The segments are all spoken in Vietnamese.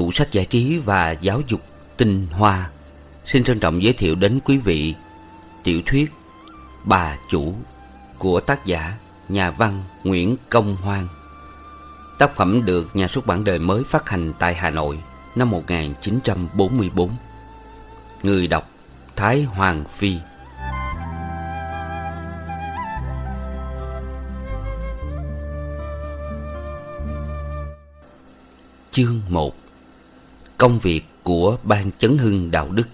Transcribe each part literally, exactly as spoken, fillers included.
tủ sách giải trí và giáo dục tinh hoa xin trân trọng giới thiệu đến quý vị tiểu thuyết Bà Chủ của tác giả nhà văn Nguyễn Công Hoan. Tác phẩm được nhà xuất bản Đời Mới phát hành tại Hà Nội năm một nghìn chín trăm bốn mươi tư. Người đọc Thái Hoàng Phi. Chương một. Công việc của Ban Chấn hưng đạo đức.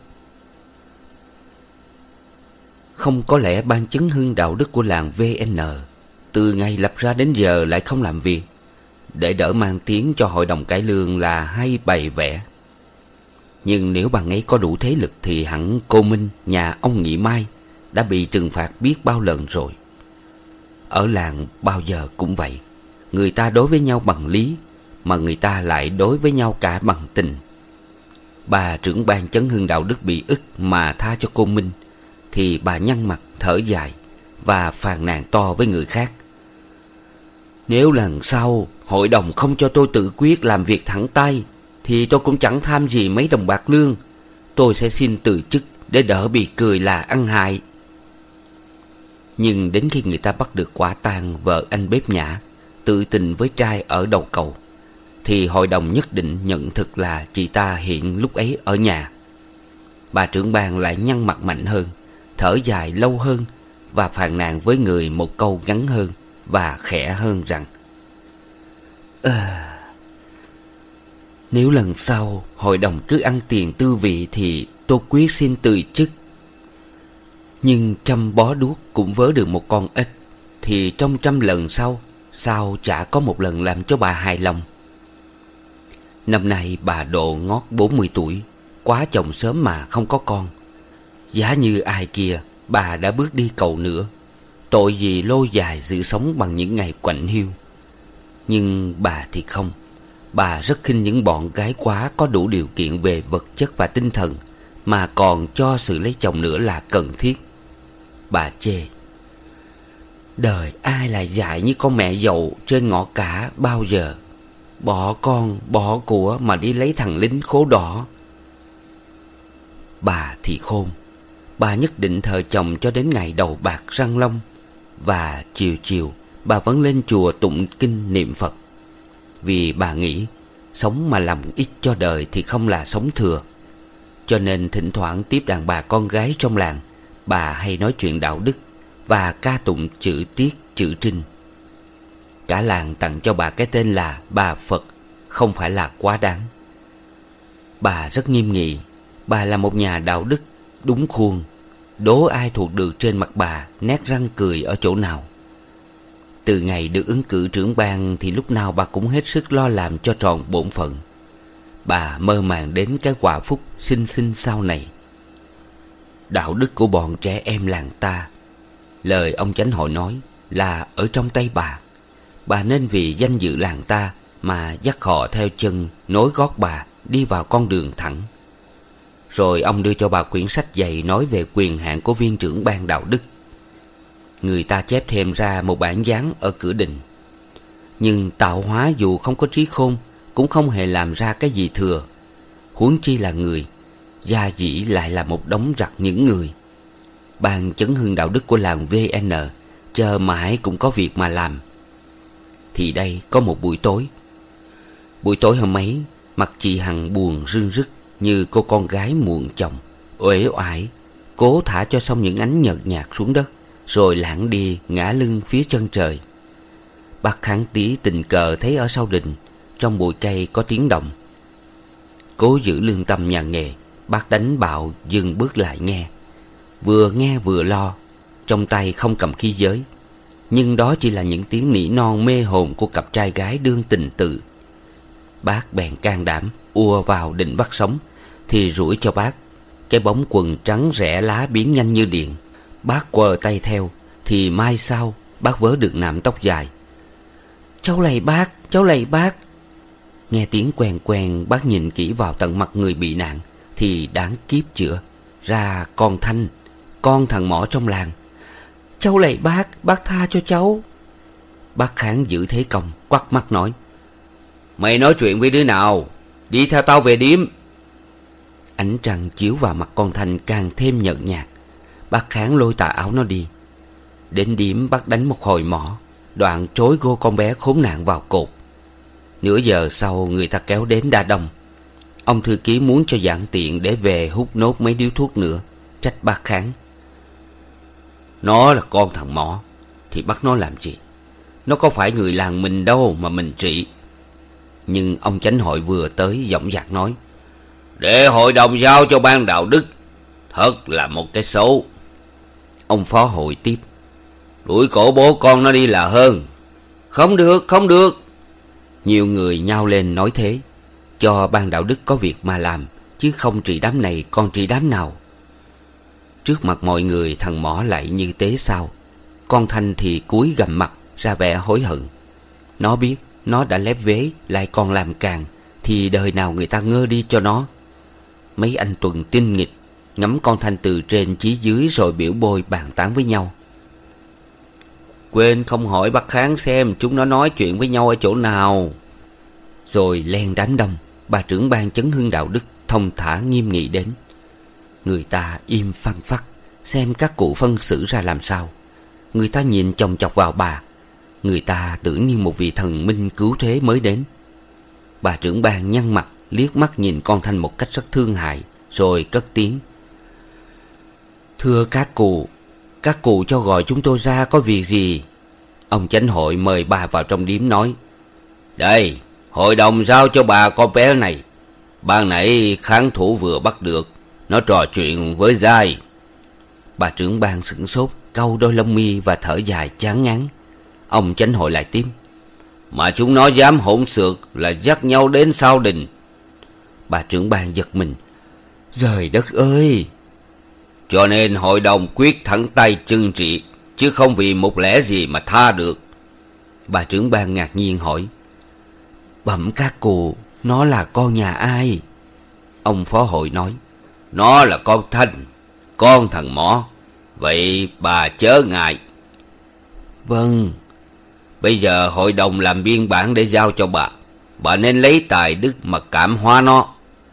Không có lẽ Ban Chấn hưng đạo đức của làng vê en từ ngày lập ra đến giờ lại không làm việc để đỡ mang tiếng cho hội đồng cải lương là hay bày vẽ. Nhưng nếu bạn ấy có đủ thế lực thì hẳn cô Minh, nhà ông Nhị Mai, đã bị trừng phạt biết bao lần rồi. Ở làng bao giờ cũng vậy, người ta đối với nhau bằng lý, mà người ta lại đối với nhau cả bằng tình. Bà trưởng ban Chấn hưng đạo đức bị ức mà tha cho cô Minh, thì bà nhăn mặt thở dài và phàn nàn to với người khác: nếu lần sau hội đồng không cho tôi tự quyết làm việc thẳng tay thì tôi cũng chẳng tham gì mấy đồng bạc lương. Tôi sẽ xin từ chức để đỡ bị cười là ăn hại. Nhưng đến khi người ta bắt được quả tang vợ anh bếp nhã tự tình với trai ở đầu cầu, thì hội đồng nhất định nhận thực là chị ta hiện lúc ấy ở nhà. Bà trưởng ban lại nhăn mặt mạnh hơn, thở dài lâu hơn và phàn nàn với người một câu ngắn hơn và khẽ hơn rằng: à, nếu lần sau hội đồng cứ ăn tiền tư vị thì tôi quyết xin từ chức. Nhưng trăm bó đuốc cũng vớ được một con ếch, thì trong trăm lần sau, sao chả có một lần làm cho bà hài lòng. Năm nay bà độ ngót bốn mươi tuổi, quá chồng sớm mà không có con. Giá như ai kia, bà đã bước đi cầu nữa, tội gì lôi dài sự sống bằng những ngày quạnh hiu. Nhưng bà thì không. Bà rất khinh những bọn gái quá có đủ điều kiện về vật chất và tinh thần, mà còn cho sự lấy chồng nữa là cần thiết. Bà chê: đời ai lại dại như con mẹ dậu trên ngõ cả bao giờ, bỏ con bỏ của mà đi lấy thằng lính khố đỏ. Bà thì khôn. Bà nhất định thờ chồng cho đến ngày đầu bạc răng long, và chiều chiều bà vẫn lên chùa tụng kinh niệm Phật. Vì bà nghĩ sống mà làm ít cho đời thì không là sống thừa. Cho nên thỉnh thoảng tiếp đàn bà con gái trong làng, bà hay nói chuyện đạo đức và ca tụng chữ Tiết chữ Trinh. Cả làng tặng cho bà cái tên là bà Phật, không phải là quá đáng. Bà rất nghiêm nghị. Bà là một nhà đạo đức đúng khuôn. Đố ai thuộc được trên mặt bà nét răng cười ở chỗ nào. Từ ngày được ứng cử trưởng ban thì lúc nào bà cũng hết sức lo làm cho tròn bổn phận. Bà mơ màng đến cái quả phúc xinh xinh sau này. Đạo đức của bọn trẻ em làng ta, lời ông chánh hội nói, là ở trong tay bà. Bà nên vì danh dự làng ta mà dắt họ theo chân nối gót bà đi vào con đường thẳng. Rồi ông đưa cho bà quyển sách dày nói về quyền hạn của viên trưởng ban đạo đức. Người ta chép thêm ra một bản dán ở cửa đình. Nhưng tạo hóa dù không có trí khôn cũng không hề làm ra cái gì thừa. Huống chi là người, gia dĩ lại là một đống rặt những người. Ban Chấn hưng đạo đức của làng vê en chờ mãi cũng có việc mà làm. Thì đây có một buổi tối. Buổi tối hôm ấy, mặt chị Hằng buồn rưng rức như cô con gái muộn chồng, uể oải, cố thả cho xong những ánh nhợt nhạt xuống đất, rồi lảng đi ngã lưng phía chân trời. Bác Kháng Tí tình cờ thấy ở sau đình, trong bụi cây có tiếng động. Cố giữ lương tâm nhà nghề, bác đánh bạo dừng bước lại nghe. Vừa nghe vừa lo, trong tay không cầm khí giới. Nhưng đó chỉ là những tiếng nỉ non mê hồn của cặp trai gái đương tình tự. Bác bèn can đảm ùa vào định bắt sống. Thì rủi cho bác, cái bóng quần trắng rẽ lá biến nhanh như điện. Bác quờ tay theo, thì mai sau bác vớ được nạm tóc dài. Cháu lạy bác, cháu lạy bác. Nghe tiếng quen quen, bác nhìn kỹ vào tận mặt người bị nạn, thì đáng kiếp chữa ra con Thanh, con thằng mỏ trong làng. Cháu lạy bác, bác tha cho cháu. Bác Kháng giữ thế công, quắt mắt nói: Mày nói chuyện với đứa nào? Đi theo tao về điếm. Ánh trăng chiếu vào mặt con Thanh càng thêm nhợt nhạt. Bác Kháng lôi tà áo nó đi. Đến điếm bác đánh một hồi mỏ, đoạn trối gô con bé khốn nạn vào cột. Nửa giờ sau người ta kéo đến đa đông. Ông thư ký muốn cho giảng tiện để về hút nốt mấy điếu thuốc nữa, trách bác Kháng. Nó là con thằng mỏ thì bắt nó làm gì? Nó có phải người làng mình đâu mà mình trị. Nhưng ông chánh hội vừa tới giọng dạc nói: Để hội đồng giao cho ban đạo đức. Thật là một cái xấu. Ông phó hội tiếp: Đuổi cổ bố con nó đi là hơn. Không được, không được. Nhiều người nhao lên nói thế. Cho ban đạo đức có việc mà làm, chứ không trị đám này còn trị đám nào. Trước mặt mọi người thằng mỏ lại như tế sao. Con Thanh thì cúi gằm mặt ra vẻ hối hận. Nó biết nó đã lép vế lại còn làm càng, thì đời nào người ta ngơ đi cho nó. Mấy anh Tuần tinh nghịch ngắm con Thanh từ trên chí dưới rồi biểu bôi bàn tán với nhau. Quên không hỏi bác Kháng xem chúng nó nói chuyện với nhau ở chỗ nào. Rồi len đám đông, bà trưởng ban chấn hưng đạo đức thông thả nghiêm nghị đến. Người ta im phăng phắc xem các cụ phân xử ra làm sao. Người ta nhìn chòng chọc vào bà. Người ta tưởng như một vị thần minh cứu thế mới đến. Bà trưởng ban nhăn mặt liếc mắt nhìn con Thanh một cách rất thương hại, rồi cất tiếng: Thưa các cụ, các cụ cho gọi chúng tôi ra có việc gì? Ông chánh hội mời bà vào trong điếm nói: Đây, hội đồng giao cho bà con bé này. Ban nãy kháng thủ vừa bắt được, nó trò chuyện với Giai. Bà trưởng ban sửng sốt, cau đôi lông mi và thở dài chán ngán. Ông chánh hội lại tiếp: Mà chúng nó dám hỗn xược là dắt nhau đến sau đình. Bà trưởng ban giật mình: Trời đất ơi! Cho nên hội đồng quyết thẳng tay trừng trị, chứ không vì một lẽ gì mà tha được. Bà trưởng ban ngạc nhiên hỏi: Bẩm các cụ, nó là con nhà ai? Ông phó hội nói: Nó là con Thanh, con thằng mỏ. Vậy bà chớ ngại. Vâng. Bây giờ hội đồng làm biên bản để giao cho bà. Bà nên lấy tài đức mà cảm hóa nó.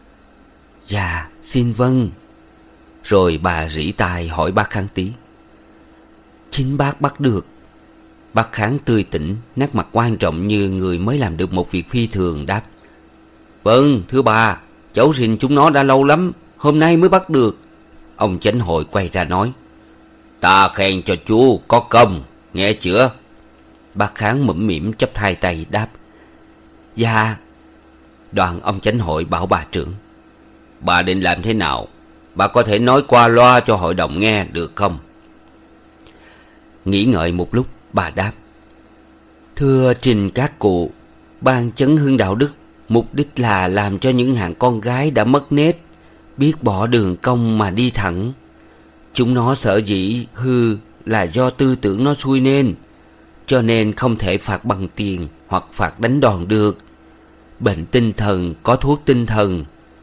Dạ, xin vâng. Rồi bà rỉ tai hỏi bác Kháng tí: Chính bác bắt được? Bác Kháng tươi tỉnh, nét mặt quan trọng như người mới làm được một việc phi thường đáp: Vâng, thưa bà, cháu rình chúng nó đã lâu lắm, hôm nay mới bắt được. Ông chánh hội quay ra nói: Ta khen cho chú có công, nghe chưa? Bác Kháng mũm mỉm chắp hai tay đáp: Dạ. Đoàn ông chánh hội bảo bà trưởng: Bà định làm thế nào? Bà có thể nói qua loa cho hội đồng nghe được không? Nghĩ ngợi một lúc, bà đáp: Thưa trình các cụ, ban chấn hưng đạo đức mục đích là làm cho những hạng con gái đã mất nết biết bỏ đường cong mà đi thẳng. Chúng nó sở dĩ hư là do tư tưởng nó xui nên, cho nên không thể phạt bằng tiền hoặc phạt đánh đòn được. Bệnh tinh thần có thuốc tinh thần,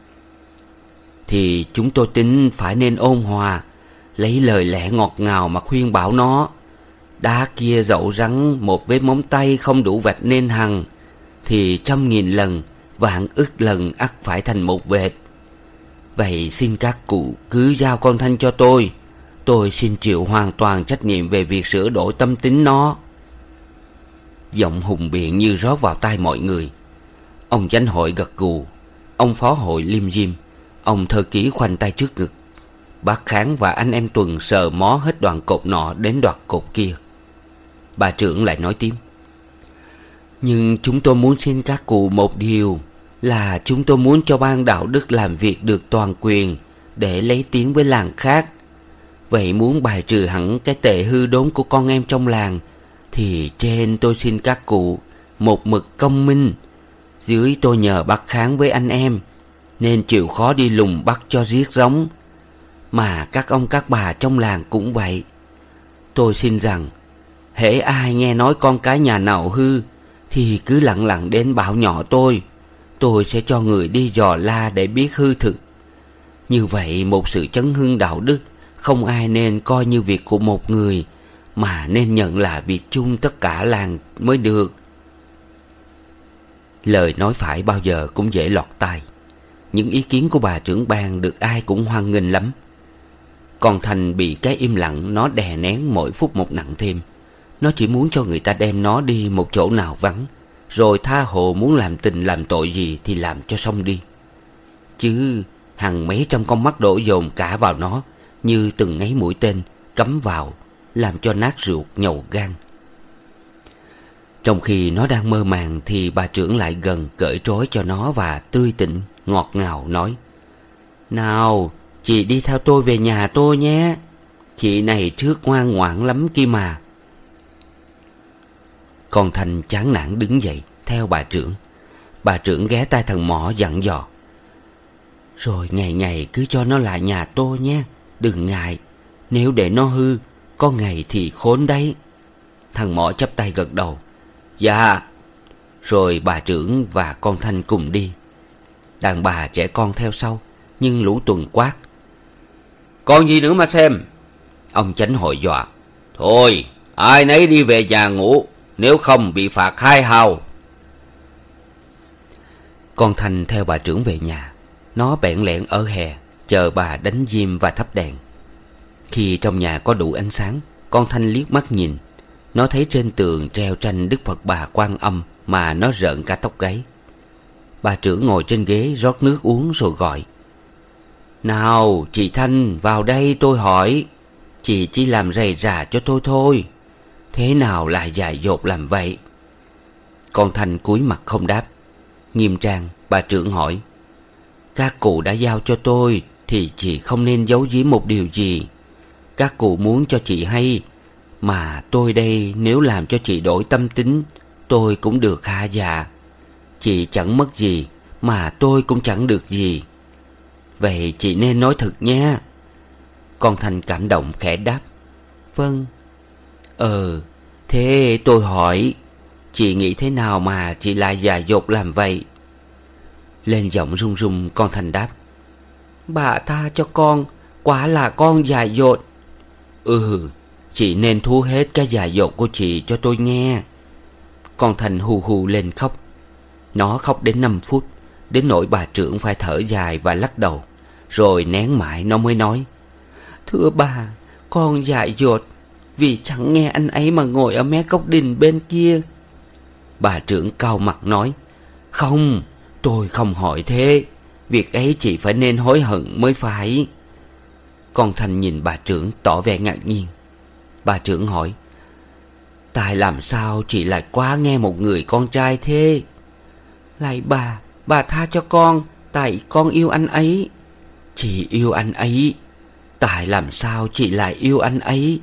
thì chúng tôi tính phải nên ôn hòa, lấy lời lẽ ngọt ngào mà khuyên bảo nó. Đá kia dẫu rắn một vết móng tay không đủ vạch nên hằng, thì trăm nghìn lần vạn ức lần ắt phải thành một vệt. Vậy xin các cụ cứ giao con Thanh cho tôi. Tôi xin chịu hoàn toàn trách nhiệm về việc sửa đổi tâm tính nó. Giọng hùng biện như rót vào tai mọi người. Ông chánh hội gật gù, ông phó hội lim dim, ông thư ký khoanh tay trước ngực. Bác Kháng và anh em Tuần sờ mó hết đoạn cột nọ đến đoạn cột kia. Bà trưởng lại nói tiếp: Nhưng chúng tôi muốn xin các cụ một điều, là chúng tôi muốn cho ban đạo đức làm việc được toàn quyền để lấy tiếng với làng khác. Vậy muốn bài trừ hẳn cái tệ hư đốn của con em trong làng, thì trên tôi xin các cụ một mực công minh, dưới tôi nhờ bác Kháng với anh em, nên chịu khó đi lùng bắt cho riết giống. Mà các ông các bà trong làng cũng vậy. Tôi xin rằng, hễ ai nghe nói con cái nhà nào hư, thì cứ lặng lặng đến bảo nhỏ tôi. Tôi sẽ cho người đi dò la để biết hư thực. Như vậy một sự chấn hưng đạo đức không ai nên coi như việc của một người, mà nên nhận là việc chung tất cả làng mới được. Lời nói phải bao giờ cũng dễ lọt tai. những ý kiến của bà trưởng ban được ai cũng hoan nghênh lắm. Còn Thành bị cái im lặng nó đè nén mỗi phút một nặng thêm. Nó chỉ muốn cho người ta đem nó đi một chỗ nào vắng, rồi tha hồ muốn làm tình làm tội gì thì làm cho xong đi. Chứ hàng mấy trăm con mắt đổ dồn cả vào nó như từng ấy mũi tên cắm vào, làm cho nát ruột nhầu gan. Trong khi nó đang mơ màng thì bà trưởng lại gần cởi trói cho nó và tươi tỉnh ngọt ngào nói: "Nào, chị đi theo tôi về nhà tôi nhé. Chị này trước ngoan ngoãn lắm kia mà." Con Thành chán nản đứng dậy theo bà trưởng. Bà trưởng ghé tai thằng Mỏ dặn dò: "Rồi ngày ngày cứ cho nó lại nhà tôi nhé. Đừng ngại, nếu để nó hư, có ngày thì khốn đấy." Thằng Mỏ chắp tay gật đầu: "Dạ." Rồi bà trưởng và con Thanh cùng đi. Đàn bà trẻ con theo sau, nhưng lũ Tuần quát: "Còn gì nữa mà xem." Ông Chánh hội dọa: "Thôi, ai nấy đi về nhà ngủ, nếu không bị phạt hai hào." Con Thanh theo bà trưởng về nhà. Nó bẽn lẽn ở hè chờ bà đánh diêm và thắp đèn. Khi trong nhà có đủ ánh sáng, con Thanh liếc mắt nhìn. Nó thấy trên tường treo tranh Đức Phật Bà Quan Âm mà nó rợn cả tóc gáy. Bà trưởng ngồi trên ghế rót nước uống rồi gọi: "Nào chị Thanh, vào đây tôi hỏi. Chị chỉ làm rầy rà cho tôi thôi. Thế nào lại dại dột làm vậy?" Con Thanh cúi mặt không đáp. Nghiêm trang bà trưởng hỏi: "Các cụ đã giao cho tôi thì chị không nên giấu giếm một điều gì. Các cụ muốn cho chị hay, mà tôi đây nếu làm cho chị đổi tâm tính, tôi cũng được hạ dạ. Chị chẳng mất gì, mà tôi cũng chẳng được gì. Vậy chị nên nói thật nha." Con Thanh cảm động khẽ đáp: "Vâng." "Ờ, thế tôi hỏi, chị nghĩ thế nào mà chị lại dại dột làm vậy?" Lên giọng run run, con Thanh đáp: "Bà tha cho con, quả là con dại dột." "Ừ, chị nên thu hết cái dại dột của chị cho tôi nghe." Con Thanh hù hù lên khóc. Nó khóc đến năm phút, đến nỗi bà trưởng phải thở dài và lắc đầu. Rồi nén mãi nó mới nói: "Thưa bà, con dại dột vì chẳng nghe anh ấy mà ngồi ở mé góc đình bên kia." Bà trưởng cau mặt nói: "Không, tôi không hỏi thế. Việc ấy chị phải nên hối hận mới phải." Con Thanh nhìn bà trưởng tỏ vẻ ngạc nhiên. Bà trưởng hỏi: "Tại làm sao chị lại quá nghe một người con trai thế?" "Lạy bà, bà tha cho con, tại con yêu anh ấy." "Chị yêu anh ấy? Tại làm sao chị lại yêu anh ấy?"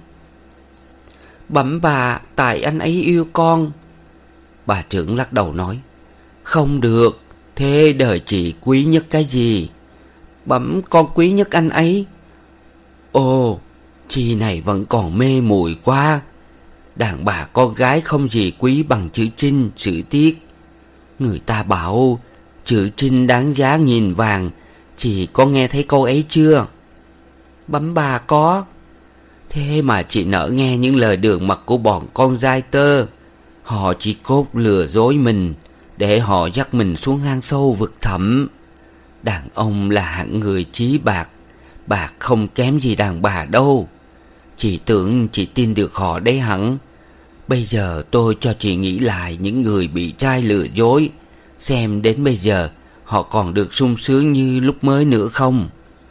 "Bẩm bà, tại anh ấy yêu con." Bà trưởng lắc đầu nói: "Không được. Thế đời chị quý nhất cái gì?" "Bẩm con quý nhất anh ấy." "Ồ, chị này vẫn còn mê muội quá. Đàn bà con gái không gì quý bằng chữ trinh, chữ tiết. Người ta bảo chữ trinh đáng giá nghìn vàng. Chị có nghe thấy câu ấy chưa?" "Bẩm bà có." "Thế mà chị nỡ nghe những lời đường mật của bọn con giai tơ. Họ chỉ cốt lừa dối mình để họ dắt mình xuống hang sâu vực thẳm. Đàn ông là hạng người trí bạc. Bạc không kém gì đàn bà đâu. Chị tưởng chị tin được họ đấy hẳn. Bây giờ tôi cho chị nghĩ lại những người bị trai lừa dối, xem đến bây giờ họ còn được sung sướng như lúc mới nữa không?"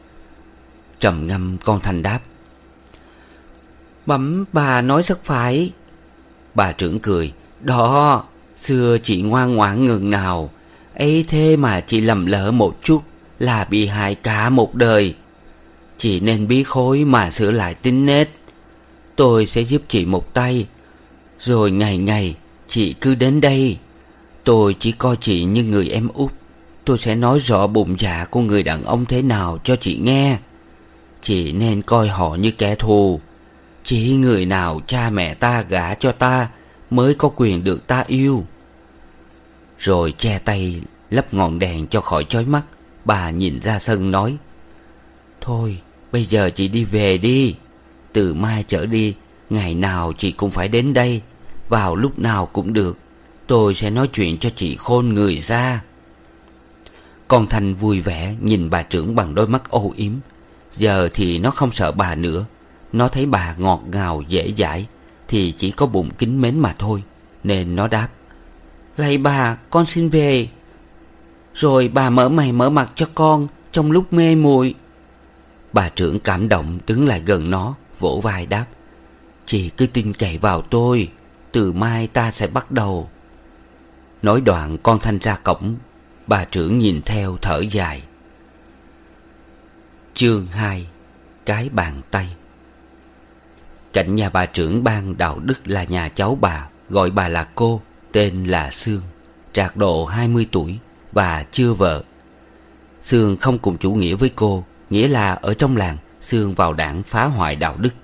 Trầm ngâm, con Thanh đáp: "Bẩm bà nói rất phải." Bà trưởng cười: "Đó, xưa chị ngoan ngoãn ngừng nào. Ấy thế mà chị lầm lỡ một chút là bị hại cả một đời. Chị nên biết hối mà sửa lại tính nết. Tôi sẽ giúp chị một tay. Rồi ngày ngày chị cứ đến đây. Tôi chỉ coi chị như người em út. Tôi sẽ nói rõ bụng dạ của người đàn ông thế nào cho chị nghe. Chị nên coi họ như kẻ thù. Chỉ người nào cha mẹ ta gả cho ta mới có quyền được ta yêu." Rồi che tay lấp ngọn đèn cho khỏi chói mắt. Bà nhìn ra sân nói: "Thôi, bây giờ chị đi về đi. Từ mai trở đi, ngày nào chị cũng phải đến đây. Vào lúc nào cũng được. Tôi sẽ nói chuyện cho chị khôn người ra." Con Thanh vui vẻ nhìn bà trưởng bằng đôi mắt âu yếm. Giờ thì nó không sợ bà nữa. Nó thấy bà ngọt ngào dễ dãi thì chỉ có bụng kính mến mà thôi, nên nó đáp: "Lạy bà, con xin về. Rồi bà mở mày mở mặt cho con trong lúc mê muội." Bà trưởng cảm động đứng lại gần nó, vỗ vai đáp: "Chị cứ tin cậy vào tôi, từ mai ta sẽ bắt đầu." Nói đoạn con Thanh ra cổng. Bà trưởng nhìn theo thở dài. Chương hai. Cái bàn tay. Cạnh nhà bà trưởng ban đạo đức là nhà cháu bà, gọi bà là cô, tên là Sương, trạc độ hai mươi tuổi và chưa vợ. Sương không cùng chủ nghĩa với cô, nghĩa là ở trong làng Sương vào đảng phá hoại đạo đức.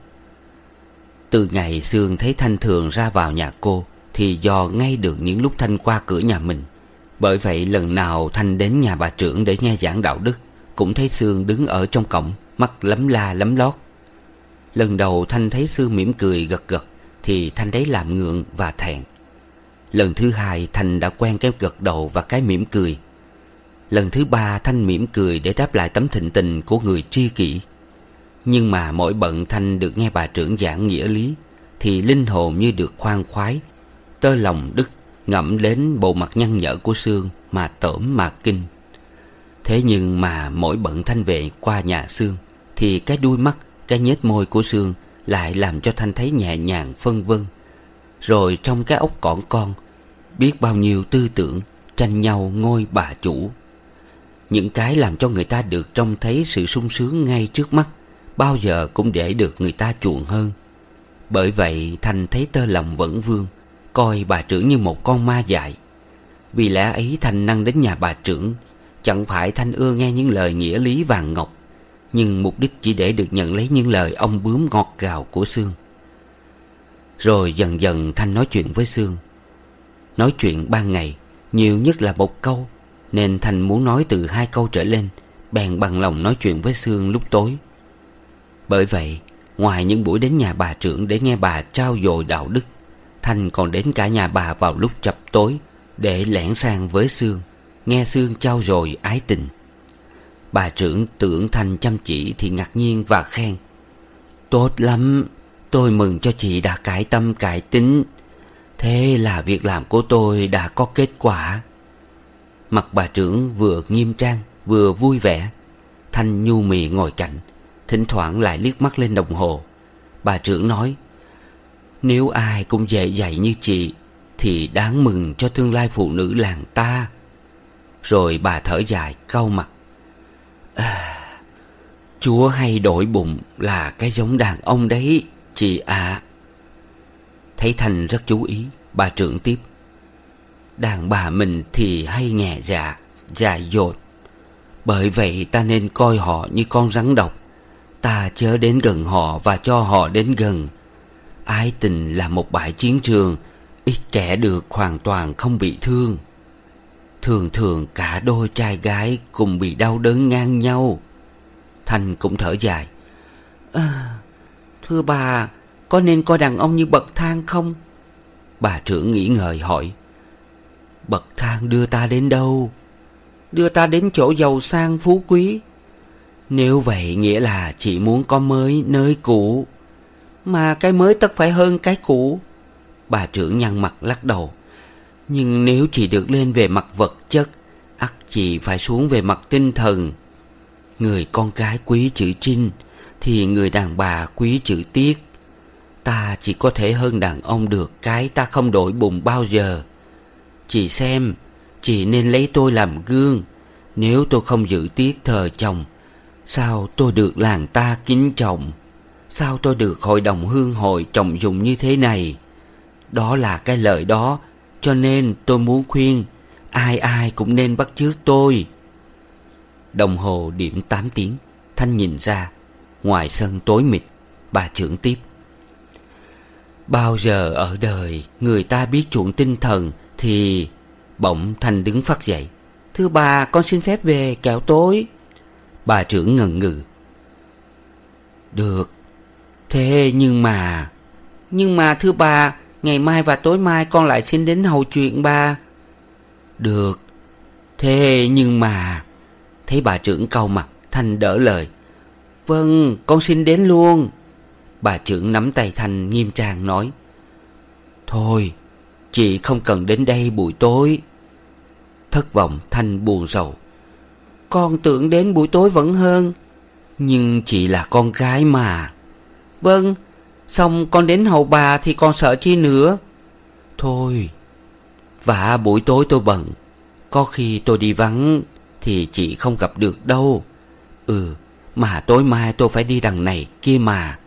Từ ngày Sương thấy Thanh thường ra vào nhà cô thì dò ngay được những lúc Thanh qua cửa nhà mình. Bởi vậy lần nào Thanh đến nhà bà trưởng để nghe giảng đạo đức, cũng thấy Sương đứng ở trong cổng, mắt lấm la lấm lót. Lần đầu Thanh thấy Sương mỉm cười gật gật thì Thanh thấy làm ngượng và thẹn. Lần thứ hai Thanh đã quen cái gật đầu và cái mỉm cười. Lần thứ ba Thanh mỉm cười để đáp lại tấm thịnh tình của người tri kỷ. Nhưng mà mỗi bận Thanh được nghe bà trưởng giảng nghĩa lý thì linh hồn như được khoan khoái, tơ lòng đứt ngẫm đến bộ mặt nhăn nhở của Sương mà tởm mà kinh. Thế nhưng mà mỗi bận Thanh về qua nhà Sương thì cái đuôi mắt, cái nhếch môi của Sương lại làm cho Thanh thấy nhẹ nhàng phân vân. Rồi trong cái óc cỏn con biết bao nhiêu tư tưởng tranh nhau ngôi bà chủ. Những cái làm cho người ta được trông thấy sự sung sướng ngay trước mắt, bao giờ cũng để được người ta chuộng hơn. Bởi vậy Thanh thấy tơ lòng vẫn vương, coi bà trưởng như một con ma dại. Vì lẽ ấy Thanh năng đến nhà bà trưởng. Chẳng phải Thanh ưa nghe những lời nghĩa lý vàng ngọc, nhưng mục đích chỉ để được nhận lấy những lời ong bướm ngọt gào của Sương. Rồi dần dần Thanh nói chuyện với Sương. Nói chuyện ban ngày nhiều nhất là một câu, nên Thanh muốn nói từ hai câu trở lên, bèn bằng lòng nói chuyện với Sương lúc tối. Bởi vậy ngoài những buổi đến nhà bà trưởng để nghe bà trao dồi đạo đức, Thanh còn đến cả nhà bà vào lúc chập tối để lẻn sang với Sương, nghe Sương trao dồi ái tình. Bà trưởng tưởng Thanh chăm chỉ thì ngạc nhiên và khen: "Tốt lắm, tôi mừng cho chị đã cải tâm cải tính. Thế là việc làm của tôi đã có kết quả." Mặt bà trưởng vừa nghiêm trang vừa vui vẻ. Thanh nhu mì ngồi cạnh, thỉnh thoảng lại liếc mắt lên đồng hồ. Bà trưởng nói: "Nếu ai cũng dễ dạy như chị thì đáng mừng cho tương lai phụ nữ làng ta." Rồi bà thở dài cau mặt: à, "Chúa hay đổi bụng là cái giống đàn ông đấy chị ạ." À. Thấy Thanh rất chú ý, bà trưởng tiếp: "Đàn bà mình thì hay nhẹ dạ, dại dột. Bởi vậy ta nên coi họ như con rắn độc. Ta chớ đến gần họ và cho họ đến gần. Ái tình là một bãi chiến trường, ít kẻ được hoàn toàn không bị thương. Thường thường cả đôi trai gái cùng bị đau đớn ngang nhau." Thanh cũng thở dài: à, "Thưa bà, có nên coi đàn ông như bậc thang không?" Bà trưởng nghĩ ngợi hỏi: "Bậc thang đưa ta đến đâu?" "Đưa ta đến chỗ giàu sang phú quý." "Nếu vậy nghĩa là chị muốn có mới nơi cũ." "Mà cái mới tất phải hơn cái cũ." Bà trưởng nhăn mặt lắc đầu: "Nhưng nếu chị được lên về mặt vật chất, ắt chị phải xuống về mặt tinh thần. Người con gái quý chữ trinh thì người đàn bà quý chữ tiết. Ta chỉ có thể hơn đàn ông được cái ta không đổi bụng bao giờ. Chị xem, chị nên lấy tôi làm gương. Nếu tôi không giữ tiết thờ chồng, sao tôi được làng ta kính trọng? Sao tôi được hội đồng hương hội trọng dụng như thế này? Đó là cái lợi đó. Cho nên tôi muốn khuyên ai ai cũng nên bắt chước tôi." Đồng hồ điểm tám tiếng. Thanh nhìn ra. Ngoài sân tối mịt. Bà trưởng tiếp: "Bao giờ ở đời người ta biết chuộng tinh thần thì..." Bỗng Thanh đứng phắt dậy: "Thưa bà, con xin phép về kẻo tối." Bà trưởng ngần ngừ: "Được. Thế nhưng mà..." "Nhưng mà thưa bà, ngày mai và tối mai con lại xin đến hầu chuyện bà." "Được. Thế nhưng mà..." Thấy bà trưởng cau mặt, Thanh đỡ lời: "Vâng, con xin đến luôn." Bà trưởng nắm tay Thanh nghiêm trang nói: "Thôi, chị không cần đến đây buổi tối." Thất vọng, Thanh buồn rầu: "Con tưởng đến buổi tối vẫn hơn." "Nhưng chị là con gái mà." "Vâng, xong con đến hầu bà thì con sợ chi nữa." "Thôi, vả buổi tối tôi bận, có khi tôi đi vắng thì chị không gặp được đâu. Ừ, mà tối mai tôi phải đi đằng này kia mà."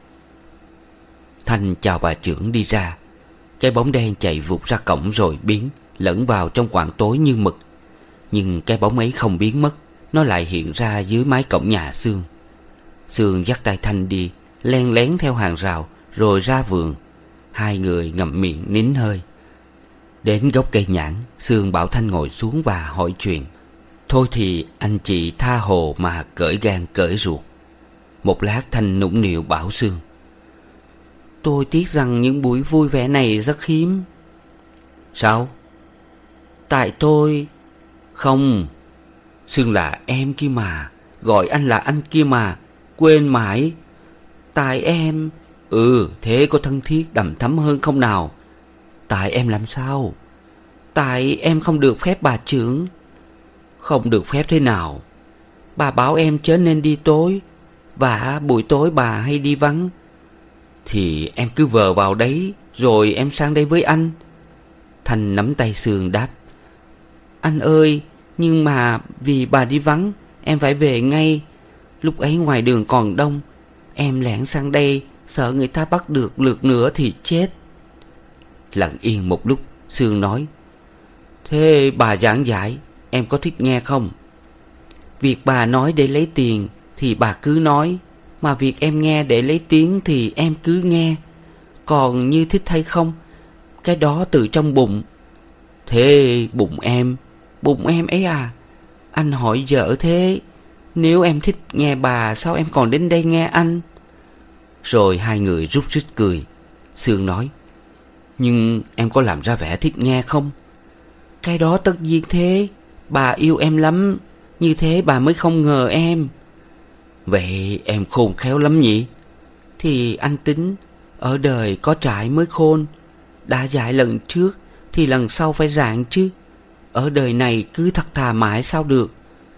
Thanh chào bà trưởng đi ra. Cái bóng đen chạy vụt ra cổng rồi biến, lẫn vào trong quạng tối như mực. Nhưng cái bóng ấy không biến mất, nó lại hiện ra dưới mái cổng nhà Sương. Sương dắt tay Thanh đi, len lén theo hàng rào rồi ra vườn. Hai người ngậm miệng nín hơi. Đến gốc cây nhãn, Sương bảo Thanh ngồi xuống và hỏi chuyện. Thôi thì anh chị tha hồ mà cởi gan cởi ruột. Một lát Thanh nũng nịu bảo Sương: "Tôi tiếc rằng những buổi vui vẻ này rất hiếm." "Sao?" "Tại tôi..." "Không, Sương là em kia mà, gọi anh là anh kia mà, quên mãi." "Tại em..." "Ừ, thế có thân thiết đầm thắm hơn không nào?" "Tại em làm sao?" "Tại em không được phép bà trưởng." "Không được phép thế nào?" "Bà bảo em chớ nên đi tối, và buổi tối bà hay đi vắng." "Thì em cứ vờ vào đấy, rồi em sang đây với anh." Thanh nắm tay Sương đáp: "Anh ơi, nhưng mà vì bà đi vắng, em phải về ngay. Lúc ấy ngoài đường còn đông, em lẻn sang đây, sợ người ta bắt được lượt nữa thì chết." Lặng yên một lúc, Sương nói: "Thế bà giảng giải, em có thích nghe không?" "Việc bà nói để lấy tiền thì bà cứ nói, mà việc em nghe để lấy tiếng thì em cứ nghe. Còn như thích hay không, cái đó từ trong bụng." "Thế bụng em..." "Bụng em ấy à? Anh hỏi dở thế. Nếu em thích nghe bà, sao em còn đến đây nghe anh?" Rồi hai người rúc rít cười. Sương nói: "Nhưng em có làm ra vẻ thích nghe không?" "Cái đó tất nhiên thế. Bà yêu em lắm, như thế bà mới không ngờ em." "Vậy em khôn khéo lắm nhỉ?" "Thì anh tính, ở đời có trải mới khôn. Đã dại lần trước thì lần sau phải rạng chứ. Ở đời này cứ thật thà mãi sao được."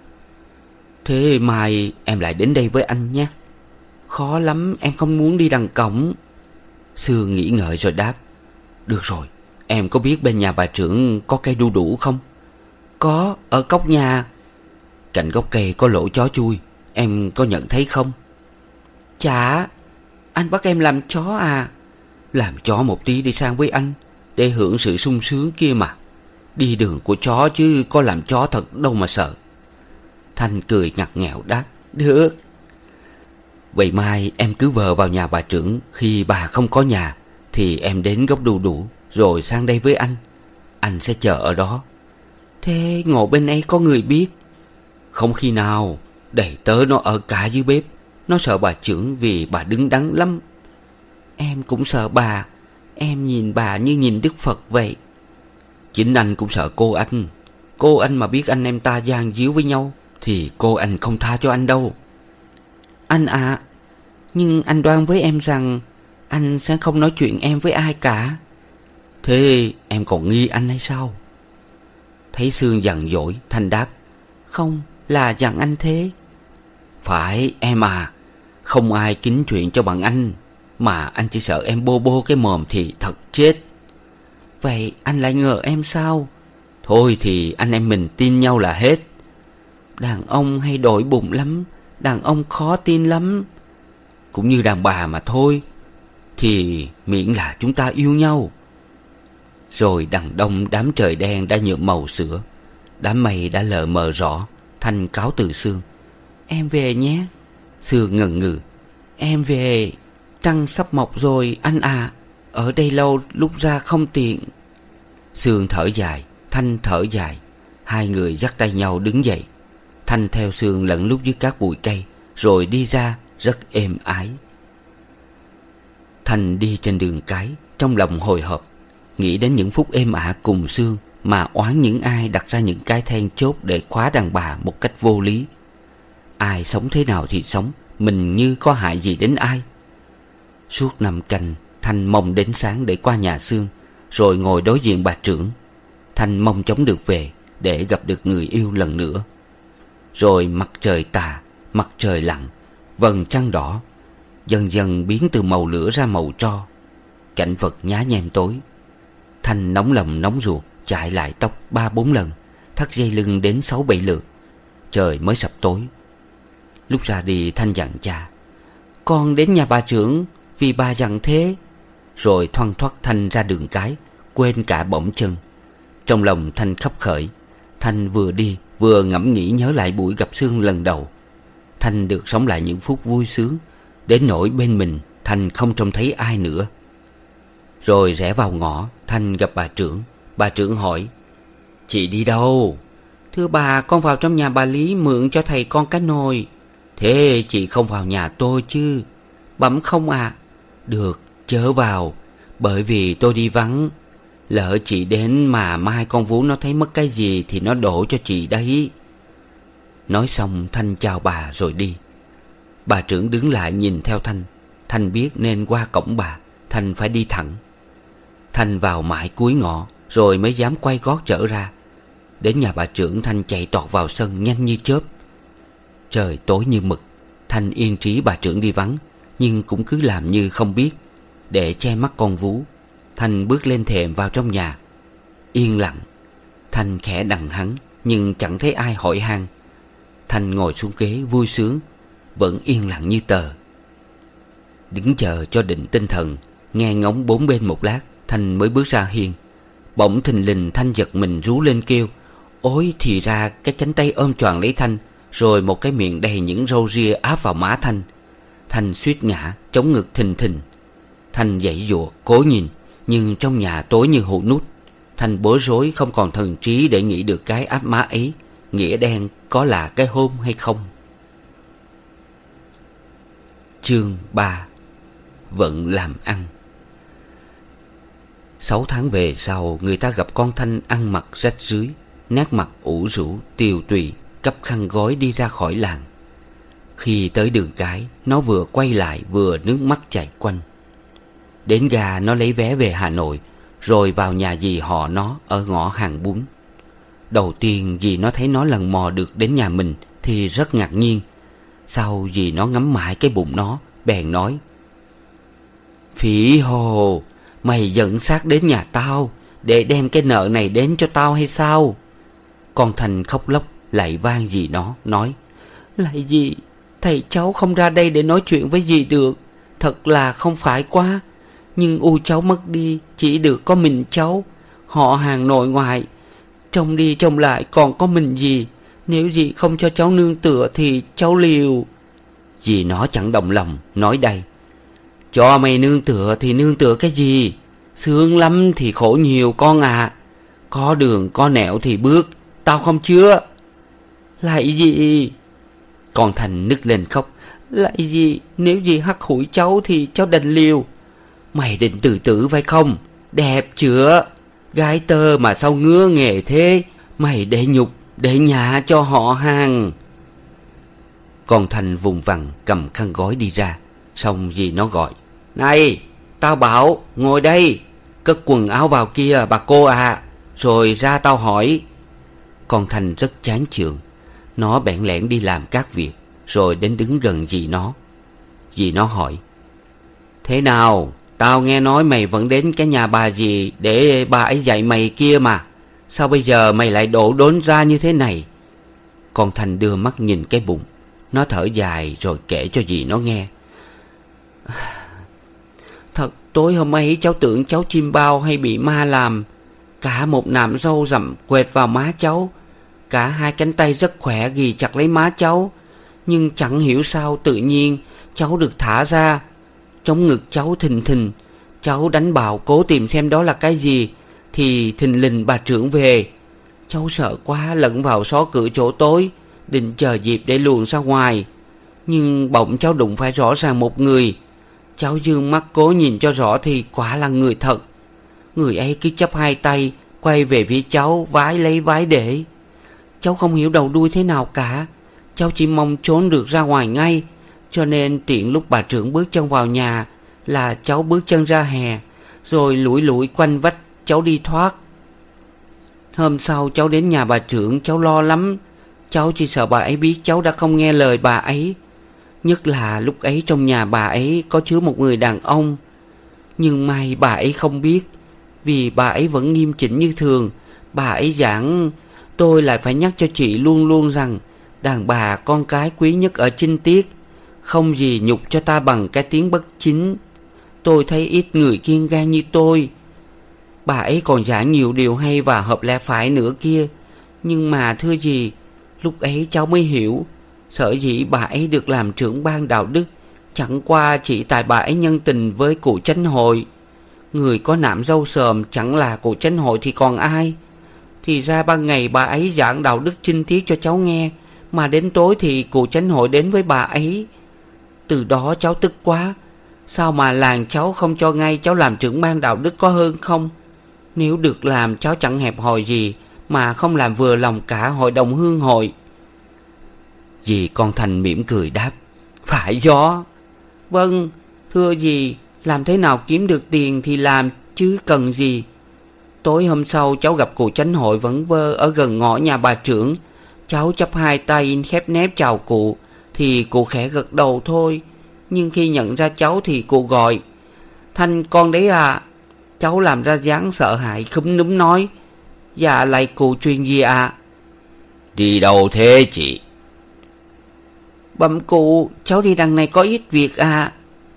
"Thế mai em lại đến đây với anh nhé." "Khó lắm, em không muốn đi đằng cổng." Sương nghĩ ngợi rồi đáp: "Được rồi, em có biết bên nhà bà trưởng có cây đu đủ không?" "Có, ở cốc nhà." "Cạnh gốc cây có lỗ chó chui, em có nhận thấy không?" "Chả. Anh bắt em làm chó à?" "Làm chó một tí đi sang với anh, để hưởng sự sung sướng kia mà. Đi đường của chó chứ có làm chó thật đâu mà sợ." Thanh cười ngặt nghèo đáp: "Được." "Vậy mai em cứ vờ vào nhà bà trưởng, khi bà không có nhà thì em đến gốc đu đủ rồi sang đây với anh. Anh sẽ chờ ở đó." "Thế ngộ bên ấy có người biết?" "Không khi nào, đầy tớ nó ở cả dưới bếp. Nó sợ bà trưởng vì bà đứng đắn lắm." "Em cũng sợ bà. Em nhìn bà như nhìn Đức Phật vậy." "Chính anh cũng sợ cô anh. Cô anh mà biết anh em ta gian díu với nhau thì cô anh không tha cho anh đâu." "Anh ạ, à, nhưng anh đoan với em rằng anh sẽ không nói chuyện em với ai cả." "Thế em còn nghi anh hay sao?" Thấy Sương giận dỗi, Thanh đáp: "Không, là dặn anh thế." "Phải em à, không ai kín chuyện cho bằng anh. Mà anh chỉ sợ em bô bô cái mồm thì thật chết." "Vậy anh lại ngờ em sao?" "Thôi thì anh em mình tin nhau là hết." "Đàn ông hay đổi bụng lắm. Đàn ông khó tin lắm." "Cũng như đàn bà mà thôi. Thì miễn là chúng ta yêu nhau." Rồi đằng đông đám trời đen đã nhuộm màu sữa. Đám mây đã lờ mờ rõ. Thanh cáo từ Sương: "Em về nhé." Sương ngần ngừ: "Em về. Trăng sắp mọc rồi anh à. Ở đây lâu lúc ra không tiện." Sương thở dài, Thanh thở dài. Hai người dắt tay nhau đứng dậy. Thanh theo Sương lẫn lút dưới các bụi cây, rồi đi ra rất êm ái. Thanh đi trên đường cái, trong lòng hồi hộp, nghĩ đến những phút êm ả cùng Sương, mà oán những ai đặt ra những cái then chốt để khóa đàn bà một cách vô lý. Ai sống thế nào thì sống, mình như có hại gì đến ai. Suốt năm canh, Thanh mong đến sáng để qua nhà Sương, rồi ngồi đối diện bà trưởng. Thanh mong chóng được về để gặp được người yêu lần nữa. Rồi mặt trời tà, mặt trời lặn, vầng trăng đỏ dần dần biến từ màu lửa ra màu tro. Cảnh vật nhá nhem tối. Thanh nóng lòng nóng ruột chạy lại tóc ba bốn lần, thắt dây lưng đến sáu bảy lượt. Trời mới sập tối. Lúc ra đi, Thanh dặn cha: "Con đến nhà bà trưởng vì bà dặn thế." Rồi thoăn thoắt Thanh ra đường cái, quên cả bỏng chân. Trong lòng Thanh khấp khởi. Thanh vừa đi vừa ngẫm nghĩ nhớ lại buổi gặp Sương lần đầu. Thanh được sống lại những phút vui sướng, đến nỗi bên mình Thanh không trông thấy ai nữa. Rồi rẽ vào ngõ, Thanh gặp bà trưởng. Bà trưởng hỏi: "Chị đi đâu?" "Thưa bà, con vào trong nhà bà Lý mượn cho thầy con cái nồi." "Thế chị không vào nhà tôi chứ?" "Bẩm không ạ." À. "Được, chớ vào, bởi vì tôi đi vắng. Lỡ chị đến mà mai con Vũ nó thấy mất cái gì thì nó đổ cho chị đấy." Nói xong Thanh chào bà rồi đi. Bà trưởng đứng lại nhìn theo Thanh. Thanh biết nên qua cổng bà, Thanh phải đi thẳng. Thanh vào mãi cuối ngõ rồi mới dám quay gót trở ra. Đến nhà bà trưởng, Thanh chạy tọt vào sân nhanh như chớp. Trời tối như mực. Thanh yên trí bà trưởng đi vắng, nhưng cũng cứ làm như không biết. Để che mắt con Vú, Thanh bước lên thềm vào trong nhà. Yên lặng. Thanh khẽ đằng hắn, nhưng chẳng thấy ai hỏi han. Thanh ngồi xuống ghế vui sướng, vẫn yên lặng như tờ. Đứng chờ cho định tinh thần, nghe ngóng bốn bên một lát, Thanh mới bước ra hiên. Bỗng thình lình Thanh giật mình rú lên kêu: "Ôi!" Thì ra cái cánh tay ôm choàng lấy Thanh, rồi một cái miệng đầy những râu ria áp vào má Thanh. Thanh suýt ngã, chống ngực thình thình. Thanh giãy giụa cố nhìn, nhưng trong nhà tối như hũ nút. Thanh bối rối không còn thần trí để nghĩ được cái áp má ấy nghĩa đen có là cái hôn hay không. Chương ba. Vận làm ăn. Sáu tháng về sau, người ta gặp con Thanh ăn mặc rách rưới, nét mặt ủ rũ tiều tụy, cắp khăn gói đi ra khỏi làng. Khi tới đường cái, nó vừa quay lại vừa nước mắt chảy quanh. Đến ga nó lấy vé về Hà Nội, rồi vào nhà dì họ nó ở ngõ Hàng Bún. Đầu tiên dì nó thấy nó lần mò được đến nhà mình thì rất ngạc nhiên. Sau dì nó ngắm mãi cái bụng nó, bèn nói: "Phỉ hồ, mày dẫn xác đến nhà tao để đem cái nợ này đến cho tao hay sao?" Con Thành khóc lóc lạy van dì nó, nói: "Lạy dì, thầy cháu không ra đây để nói chuyện với dì được. Thật là không phải quá. Nhưng u cháu mất đi chỉ được có mình cháu. Họ hàng nội ngoại, trông đi trông lại còn có mình dì. Nếu dì không cho cháu nương tựa thì cháu liều." Dì nó chẳng đồng lòng, nói đây: "Cho mày nương tựa thì nương tựa cái gì? Sướng lắm thì khổ nhiều con à. Có đường có nẻo thì bước, tao không chứa." "Lạy dì." Con Thành nức lên khóc: "Lạy dì, nếu dì hắt hủi cháu thì cháu đành liều." "Mày định tự tử phải không? Đẹp chưa? Gái tơ mà sao ngứa nghề thế? Mày để nhục, để nhạ cho họ hàng." Con Thành vùng vằng cầm khăn gói đi ra. Xong dì nó gọi: "Này, tao bảo ngồi đây, cất quần áo vào kia bà cô à, rồi ra tao hỏi." Con Thành rất chán chường. Nó bẽn lẽn đi làm các việc, rồi đến đứng gần dì nó. Dì nó hỏi: "Thế nào? Tao nghe nói mày vẫn đến cái nhà bà dì để bà ấy dạy mày kia mà. Sao bây giờ mày lại đổ đốn ra như thế này?" Con Thành đưa mắt nhìn cái bụng. Nó thở dài rồi kể cho dì nó nghe: "Thật tối hôm ấy cháu tưởng cháu chim bao hay bị ma làm. Cả một nạm râu rậm quệt vào má cháu. Cả hai cánh tay rất khỏe ghì chặt lấy má cháu. Nhưng chẳng hiểu sao tự nhiên cháu được thả ra. Trong ngực cháu thình thình. Cháu đánh bạo cố tìm xem đó là cái gì, thì thình lình bà trưởng về. Cháu sợ quá lẫn vào xó cửa chỗ tối, định chờ dịp để luồn ra ngoài. Nhưng bỗng cháu đụng phải rõ ràng một người. Cháu dương mắt cố nhìn cho rõ thì quả là người thật. Người ấy cứ chắp hai tay quay về phía cháu, vái lấy vái để. Cháu không hiểu đầu đuôi thế nào cả. Cháu chỉ mong trốn được ra ngoài ngay, cho nên tiện lúc bà trưởng bước chân vào nhà là cháu bước chân ra hè, rồi lủi lủi quanh vách cháu đi thoát. Hôm sau cháu đến nhà bà trưởng, cháu lo lắm. Cháu chỉ sợ bà ấy biết cháu đã không nghe lời bà ấy. Nhất là lúc ấy trong nhà bà ấy có chứa một người đàn ông. Nhưng may bà ấy không biết, vì bà ấy vẫn nghiêm chỉnh như thường. Bà ấy giảng tôi lại phải nhắc cho chị luôn luôn rằng đàn bà con cái quý nhất ở chinh tiết. Không gì nhục cho ta bằng cái tiếng bất chính. Tôi thấy ít người kiên gan như tôi. Bà ấy còn giảng nhiều điều hay và hợp lẽ phải nữa kia. Nhưng mà thưa gì, lúc ấy cháu mới hiểu sở dĩ bà ấy được làm trưởng ban đạo đức chẳng qua chỉ tại bà ấy nhân tình với cụ chánh hội. Người có nạm râu sờm chẳng là cụ chánh hội thì còn ai. Thì ra ban ngày bà ấy giảng đạo đức chinh tiết cho cháu nghe, mà đến tối thì cụ chánh hội đến với bà ấy. Từ đó cháu tức quá. Sao mà làng cháu không cho ngay cháu làm trưởng ban đạo đức có hơn không? Nếu được làm cháu chẳng hẹp hòi gì, mà không làm vừa lòng cả hội đồng hương hội. Dì con Thành mỉm cười đáp: Phải gió. Vâng, thưa dì, làm thế nào kiếm được tiền thì làm chứ cần gì. Tối hôm sau cháu gặp cụ chánh hội vẫn vơ ở gần ngõ nhà bà trưởng. Cháu chắp hai tay khép nép chào cụ, thì cụ khẽ gật đầu thôi. Nhưng khi nhận ra cháu thì cụ gọi: Thanh con đấy à. Cháu làm ra dáng sợ hãi khúm núm nói: Dạ lại cụ truyền gì ạ? À? Đi đâu thế chị? Bẩm cụ, cháu đi đằng này có ít việc à.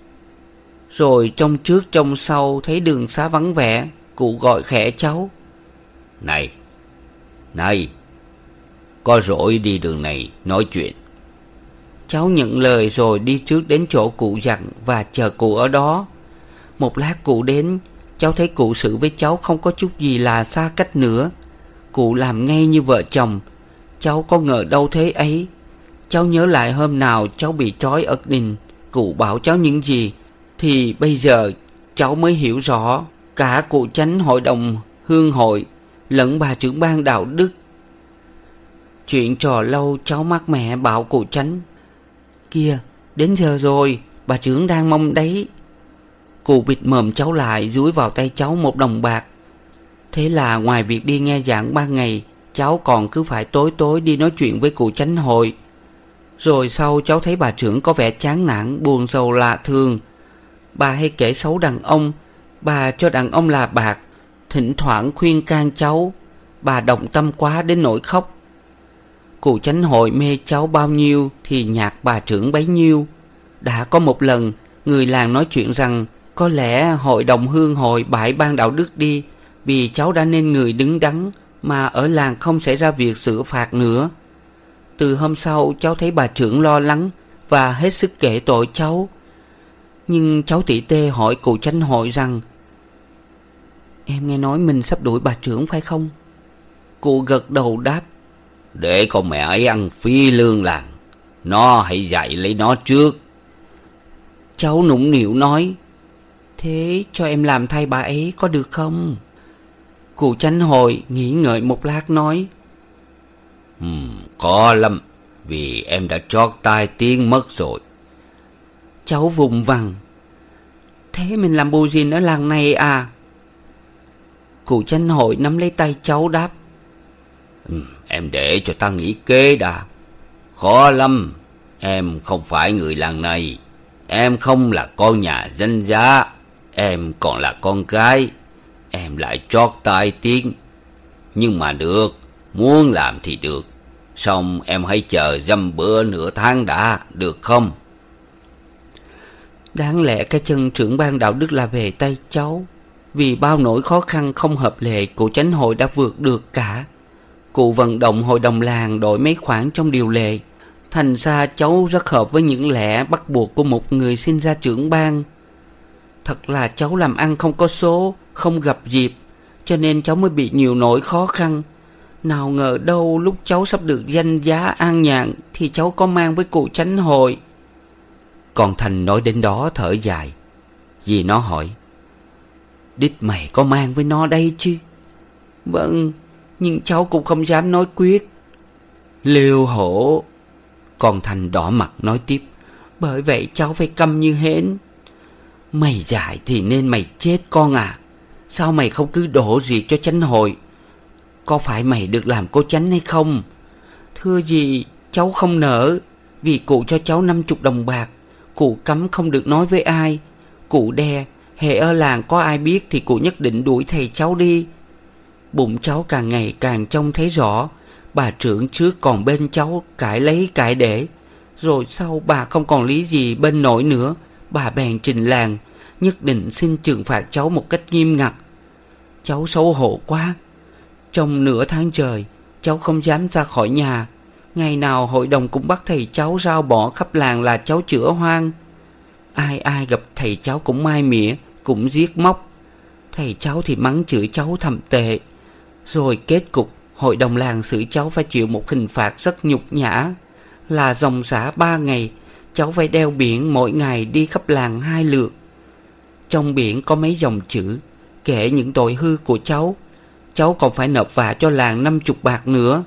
Rồi trong trước trong sau thấy đường xá vắng vẻ, cụ gọi khẽ cháu: Này, này, có rỗi đi đường này nói chuyện. Cháu nhận lời rồi đi trước đến chỗ cụ dặn và chờ cụ ở đó. Một lát cụ đến, cháu thấy cụ xử với cháu không có chút gì là xa cách nữa. Cụ làm ngay như vợ chồng. Cháu có ngờ đâu thế ấy. Cháu nhớ lại hôm nào cháu bị trói ở đình, cụ bảo cháu những gì, thì bây giờ cháu mới hiểu rõ. Cả cụ chánh hội đồng hương hội lẫn bà trưởng ban đạo đức. Chuyện trò lâu cháu mắc mẹ bảo cụ chánh: Kìa, đến giờ rồi, bà trưởng đang mong đấy. Cụ bịt mồm cháu lại, dúi vào tay cháu một đồng bạc. Thế là ngoài việc đi nghe giảng ban ngày, cháu còn cứ phải tối tối đi nói chuyện với cụ chánh hội. Rồi sau cháu thấy bà trưởng có vẻ chán nản, buồn rầu lạ thường. Bà hay kể xấu đàn ông. Bà cho đàn ông là bạc. Thỉnh thoảng khuyên can cháu. Bà động tâm quá đến nỗi khóc. Cụ chánh hội mê cháu bao nhiêu thì nhạc bà trưởng bấy nhiêu. Đã có một lần người làng nói chuyện rằng có lẽ hội đồng hương hội bãi ban đạo đức đi, vì cháu đã nên người đứng đắn, mà ở làng không xảy ra việc xử phạt nữa. Từ hôm sau cháu thấy bà trưởng lo lắng và hết sức kể tội cháu. Nhưng cháu tỉ tê hỏi cụ chánh hội rằng: Em nghe nói mình sắp đuổi bà trưởng phải không? Cụ gật đầu đáp: Để con mẹ ấy ăn phi lương làng, nó hãy dạy lấy nó trước. Cháu nũng nịu nói: Thế cho em làm thay bà ấy có được không? Cụ chánh hội nghĩ ngợi một lát nói: Ừm, khó lắm, vì em đã trót tai tiếng mất rồi. Cháu vùng vằng: Thế mình làm bù gì ở làng này à? Cụ chánh hội nắm lấy tay cháu đáp: Ừm, em để cho ta nghĩ kế đã. Khó lắm, em không phải người làng này. Em không là con nhà danh giá. Em còn là con gái. Em lại trót tai tiếng. Nhưng mà được, muốn làm thì được. Xong em hãy chờ dăm bữa nửa tháng đã, được không? Đáng lẽ cái chân trưởng ban đạo đức là về tay cháu. Vì bao nỗi khó khăn không hợp lệ, cụ chánh hội đã vượt được cả. Cụ vận động hội đồng làng đổi mấy khoản trong điều lệ. Thành ra cháu rất hợp với những lẽ bắt buộc của một người sinh ra trưởng ban. Thật là cháu làm ăn không có số, không gặp dịp, cho nên cháu mới bị nhiều nỗi khó khăn. Nào ngờ đâu lúc cháu sắp được danh giá an nhàn thì cháu có mang với cụ chánh hội. Còn Thành nói đến đó thở dài. Dì nó hỏi: Đích mày có mang với nó đây chứ? Vâng, nhưng cháu cũng không dám nói quyết. Liêu hổ. Con Thanh đỏ mặt nói tiếp: Bởi vậy cháu phải câm như hến. Mày dại thì nên mày chết con à. Sao mày không cứ đổ việc cho chánh hội? Có phải mày được làm cô chánh hay không? Thưa dì, cháu không nỡ. Vì cụ cho cháu năm chục đồng bạc. Cụ cấm không được nói với ai. Cụ đe hễ ở làng có ai biết thì cụ nhất định đuổi thầy cháu đi. Bụng cháu càng ngày càng trông thấy rõ. Bà trưởng trước còn bên cháu cãi lấy cãi để, rồi sau bà không còn lý gì bên nổi nữa. Bà bèn trình làng nhất định xin trừng phạt cháu một cách nghiêm ngặt. Cháu xấu hổ quá. Trong nửa tháng trời cháu không dám ra khỏi nhà. Ngày nào hội đồng cũng bắt thầy cháu rao bỏ khắp làng là cháu chữa hoang. Ai ai gặp thầy cháu cũng mai mỉa, cũng giết móc. Thầy cháu thì mắng chửi cháu thậm tệ. Rồi kết cục hội đồng làng xử cháu phải chịu một hình phạt rất nhục nhã, là dòng dã ba ngày cháu phải đeo biển mỗi ngày đi khắp làng hai lượt. Trong biển có mấy dòng chữ kể những tội hư của cháu. Cháu còn phải nộp vạ cho làng năm chục bạc nữa.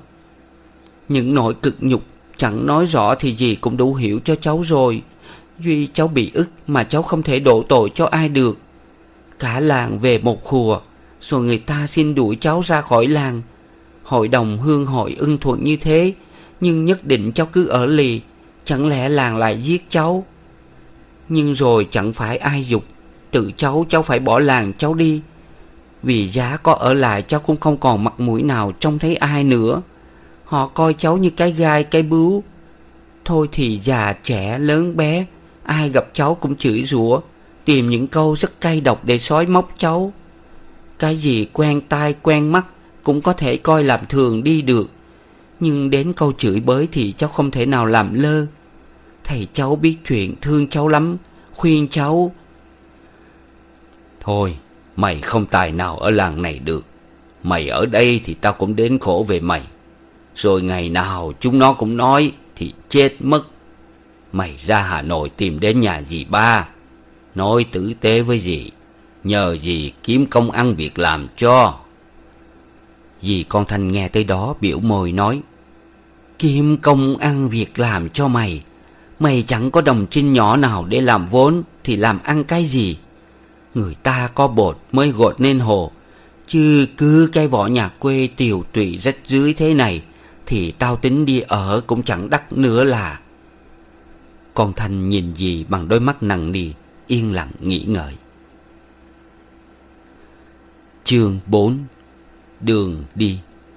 Những nỗi cực nhục chẳng nói rõ thì dì cũng đủ hiểu cho cháu rồi. Duy cháu bị ức mà cháu không thể đổ tội cho ai được. Cả làng về một khùa, rồi người ta xin đuổi cháu ra khỏi làng. Hội đồng hương hội ưng thuận như thế, nhưng nhất định cháu cứ ở lì. Chẳng lẽ làng lại giết cháu? Nhưng rồi chẳng phải ai giục, tự cháu cháu phải bỏ làng cháu đi. Vì giá có ở lại cháu cũng không còn mặt mũi nào trông thấy ai nữa. Họ coi cháu như cái gai cái bướu. Thôi thì già trẻ lớn bé, ai gặp cháu cũng chửi rủa, tìm những câu rất cay độc để xói móc cháu. Cái gì quen tai quen mắt cũng có thể coi làm thường đi được. Nhưng đến câu chửi bới thì cháu không thể nào làm lơ. Thầy cháu biết chuyện thương cháu lắm, khuyên cháu: Thôi, mày không tài nào ở làng này được. Mày ở đây thì tao cũng đến khổ về mày. Rồi ngày nào chúng nó cũng nói thì chết mất. Mày ra Hà Nội tìm đến nhà dì ba, nói tử tế với dì, nhờ dì kiếm công ăn việc làm cho. Dì con Thanh nghe tới đó biểu môi nói: Kiếm công ăn việc làm cho mày? Mày chẳng có đồng trinh nhỏ nào để làm vốn thì làm ăn cái gì? Người ta có bột mới gột nên hồ, chứ cứ cái vỏ nhà quê tiều tụy rách rưới thế này thì tao tính đi ở cũng chẳng đắc nữa là. Con Thanh nhìn dì bằng đôi mắt nặng nề, yên lặng nghĩ ngợi. Chương bốn. Đường đi.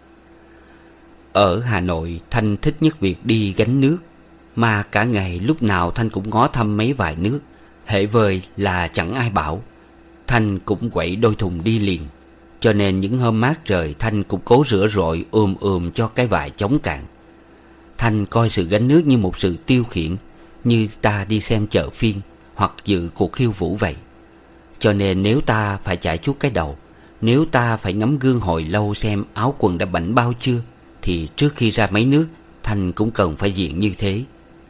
Ở Hà Nội, Thanh thích nhất việc đi gánh nước. Mà cả ngày lúc nào Thanh cũng ngó thăm mấy vài nước. Hễ vời là chẳng ai bảo, Thanh cũng quẩy đôi thùng đi liền. Cho nên những hôm mát trời, Thanh cũng cố rửa rội ùm ùm cho cái vải chống cạn. Thanh coi sự gánh nước như một sự tiêu khiển, như ta đi xem chợ phiên hoặc dự cuộc khiêu vũ vậy. Cho nên nếu ta phải chải chuốt cái đầu, nếu ta phải ngắm gương hồi lâu xem áo quần đã bảnh bao chưa, thì trước khi ra mấy nước, Thanh cũng cần phải diện như thế.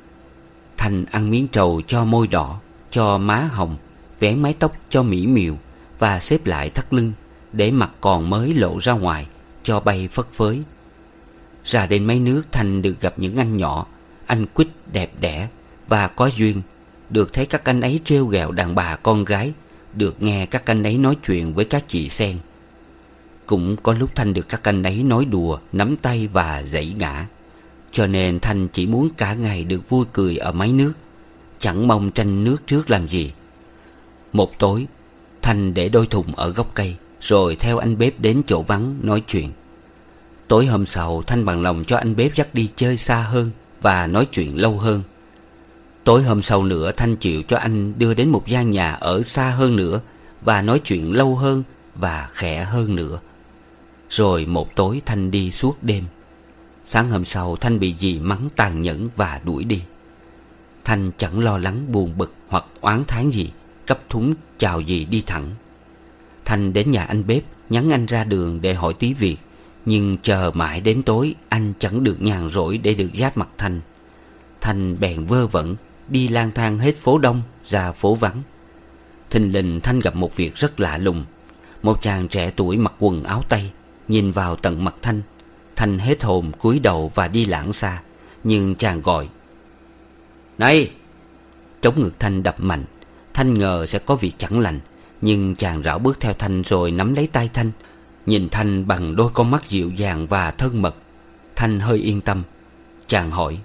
Thanh ăn miếng trầu cho môi đỏ, cho má hồng, vén mái tóc cho mỹ miều, và xếp lại thắt lưng để mặt còn mới lộ ra ngoài, cho bay phất phới. Ra đến mấy nước, Thanh được gặp những anh nhỏ, anh quýt đẹp đẽ và có duyên. Được thấy các anh ấy trêu ghẹo đàn bà con gái, được nghe các anh ấy nói chuyện với các chị sen. Cũng có lúc Thanh được các anh ấy nói đùa, nắm tay và giãy ngã. Cho nên Thanh chỉ muốn cả ngày được vui cười ở mấy nước, chẳng mong tranh nước trước làm gì. Một tối, Thanh để đôi thùng ở gốc cây, rồi theo anh bếp đến chỗ vắng nói chuyện. Tối hôm sau, Thanh bằng lòng cho anh bếp dắt đi chơi xa hơn và nói chuyện lâu hơn. Tối hôm sau nữa, Thanh chịu cho anh đưa đến một gian nhà ở xa hơn nữa và nói chuyện lâu hơn và khẽ hơn nữa. Rồi một tối Thanh đi suốt đêm. Sáng hôm sau, Thanh bị dì mắng tàn nhẫn và đuổi đi. Thanh chẳng lo lắng buồn bực hoặc oán thán gì, cắp thúng chào dì đi thẳng. Thanh đến nhà anh bếp, nhắn anh ra đường để hỏi tí việc. Nhưng chờ mãi đến tối, anh chẳng được nhàn rỗi để được giáp mặt Thanh. Thanh bèn vơ vẩn đi lang thang hết phố đông ra phố vắng. Thình lình Thanh gặp một việc rất lạ lùng. Một chàng trẻ tuổi mặc quần áo tây nhìn vào tận mặt Thanh. Thanh hết hồn cúi đầu và đi lảng xa. Nhưng chàng gọi: Này! Trống ngực Thanh đập mạnh. Thanh ngờ sẽ có việc chẳng lành, nhưng chàng rảo bước theo Thanh rồi nắm lấy tay Thanh, nhìn Thanh bằng đôi con mắt dịu dàng và thân mật. Thanh hơi yên tâm. Chàng hỏi: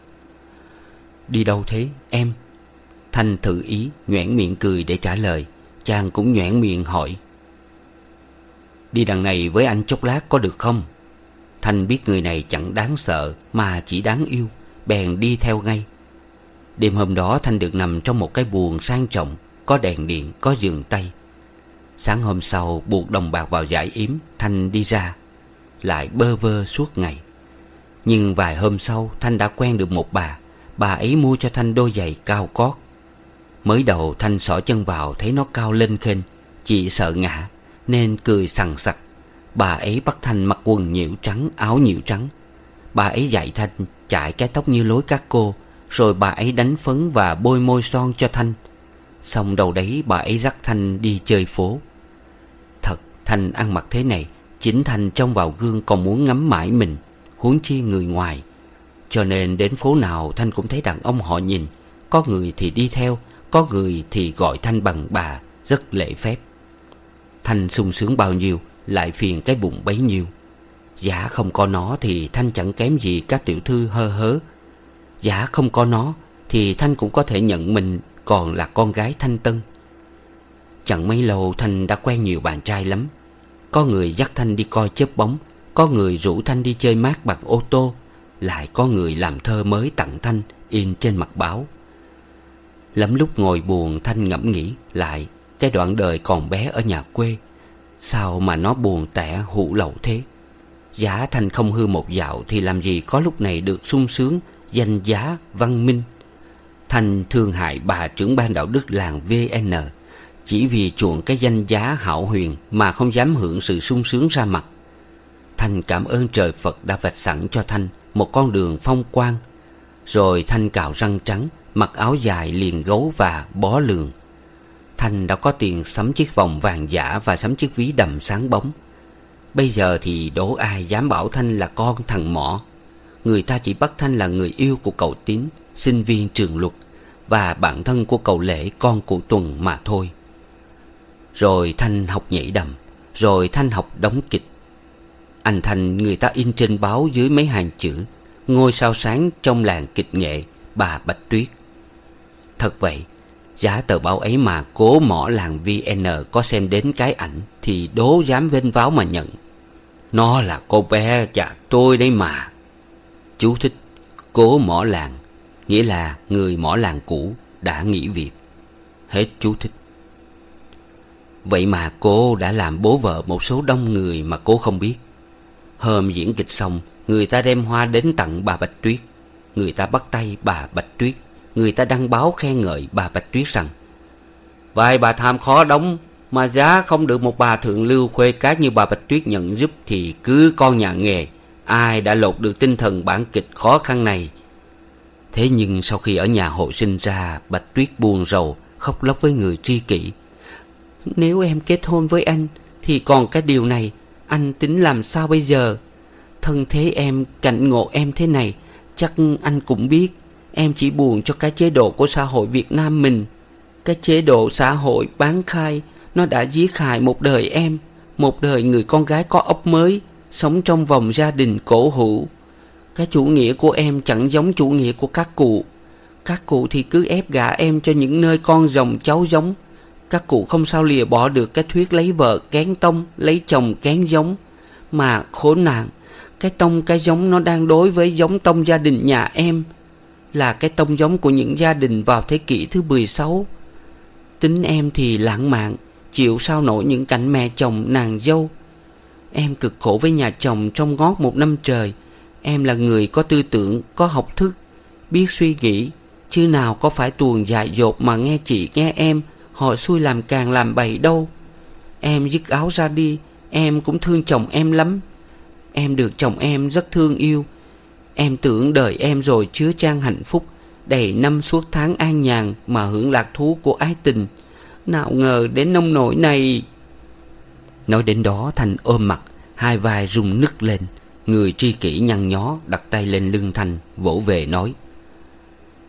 Đi đâu thế em? Thanh thử ý nhoẻn miệng cười để trả lời. Chàng cũng nhoẻn miệng hỏi: Đi đằng này với anh chốc lát có được không? Thanh biết người này chẳng đáng sợ mà chỉ đáng yêu, bèn đi theo ngay. Đêm hôm đó Thanh được nằm trong một cái buồng sang trọng, có đèn điện, có giường tây. Sáng hôm sau buộc đồng bạc vào dải yếm, Thanh đi ra, lại bơ vơ suốt ngày. Nhưng vài hôm sau Thanh đã quen được một bà. Bà ấy mua cho Thanh đôi giày cao gót. Mới đầu Thanh xỏ chân vào thấy nó cao lên khênh, chị sợ ngã nên cười sằng sặc. Bà ấy bắt Thanh mặc quần nhĩu trắng, áo nhĩu trắng. Bà ấy dạy Thanh chải cái tóc như lối các cô, rồi bà ấy đánh phấn và bôi môi son cho Thanh. Xong đầu đấy bà ấy dắt Thanh đi chơi phố. Thật, Thanh ăn mặc thế này, chính Thanh trông vào gương còn muốn ngắm mãi mình, huống chi người ngoài. Cho nên đến phố nào Thanh cũng thấy đàn ông họ nhìn. Có người thì đi theo, có người thì gọi Thanh bằng bà, rất lễ phép. Thanh sung sướng bao nhiêu, lại phiền cái bụng bấy nhiêu. Giả không có nó thì Thanh chẳng kém gì các tiểu thư hơ hớ. Giả không có nó thì Thanh cũng có thể nhận mình còn là con gái thanh tân. Chẳng mấy lâu Thanh đã quen nhiều bạn trai lắm. Có người dắt Thanh đi coi chớp bóng, có người rủ Thanh đi chơi mát bằng ô tô, lại có người làm thơ mới tặng Thanh in trên mặt báo. Lắm lúc ngồi buồn Thanh ngẫm nghĩ lại cái đoạn đời còn bé ở nhà quê. Sao mà nó buồn tẻ hụ lậu thế? Giá Thanh không hư một dạo thì làm gì có lúc này được sung sướng, danh giá, văn minh. Thanh thương hại bà trưởng ban đạo đức làng vê en, chỉ vì chuộng cái danh giá hão huyền mà không dám hưởng sự sung sướng ra mặt. Thanh cảm ơn trời Phật đã vạch sẵn cho Thanh một con đường phong quang. Rồi Thanh cạo răng trắng, mặc áo dài liền gấu và bó lường. Thanh đã có tiền sắm chiếc vòng vàng giả và sắm chiếc ví đầm sáng bóng. Bây giờ thì đố ai dám bảo Thanh là con thằng Mõ. Người ta chỉ bắt Thanh là người yêu của cậu Tín, sinh viên trường luật, và bạn thân của cậu Lễ, con cụ Tuần mà thôi. Rồi Thanh học nhảy đầm, rồi Thanh học đóng kịch. Anh Thanh người ta in trên báo dưới mấy hàng chữ: ngôi sao sáng trong làng kịch nghệ bà Bạch Tuyết. Thật vậy, giá tờ báo ấy mà cố mỏ làng vê en có xem đến cái ảnh thì đố dám vênh váo mà nhận. Nó là cô bé nhà tôi đấy mà. Chú thích: cố mỏ làng nghĩa là người mỏ làng cũ đã nghỉ việc. Hết chú thích. Vậy mà cô đã làm bố vợ một số đông người mà cô không biết. Hôm diễn kịch xong, người ta đem hoa đến tặng bà Bạch Tuyết. Người ta bắt tay bà Bạch Tuyết. Người ta đăng báo khen ngợi bà Bạch Tuyết rằng: vài bà tham khó đóng, mà giá không được một bà thượng lưu khuê cát như bà Bạch Tuyết nhận giúp thì cứ con nhà nghề, ai đã lột được tinh thần bản kịch khó khăn này. Thế nhưng sau khi ở nhà hộ sinh ra, Bạch Tuyết buồn rầu, khóc lóc với người tri kỷ: nếu em kết hôn với anh thì còn cái điều này, anh tính làm sao bây giờ? Thân thế em, cảnh ngộ em thế này, chắc anh cũng biết. Em chỉ buồn cho cái chế độ của xã hội Việt Nam mình. Cái chế độ xã hội bán khai, nó đã giết hại một đời em, một đời người con gái có óc mới, sống trong vòng gia đình cổ hủ. Cái chủ nghĩa của em chẳng giống chủ nghĩa của các cụ. Các cụ thì cứ ép gả em cho những nơi con rồng cháu giống. Các cụ không sao lìa bỏ được cái thuyết lấy vợ kén tông, lấy chồng kén giống. Mà khốn nạn, cái tông cái giống nó đang đối với giống tông gia đình nhà em, là cái tông giống của những gia đình vào thế kỷ thứ mười sáu. Tính em thì lãng mạn, chịu sao nổi những cảnh mẹ chồng nàng dâu. Em cực khổ với nhà chồng trong ngót một năm trời. Em là người có tư tưởng, có học thức, biết suy nghĩ, chứ nào có phải tuồng dại dột mà nghe chị nghe em họ xui làm càng làm bậy đâu. Em dứt áo ra đi, em cũng thương chồng em lắm. Em được chồng em rất thương yêu. Em tưởng đời em rồi chứa chan hạnh phúc, đầy năm suốt tháng an nhàn mà hưởng lạc thú của ái tình. Nào ngờ đến nông nỗi này. Nói đến đó Thanh ôm mặt, hai vai rung nức lên. Người tri kỷ nhăn nhó đặt tay lên lưng Thanh, vỗ về nói: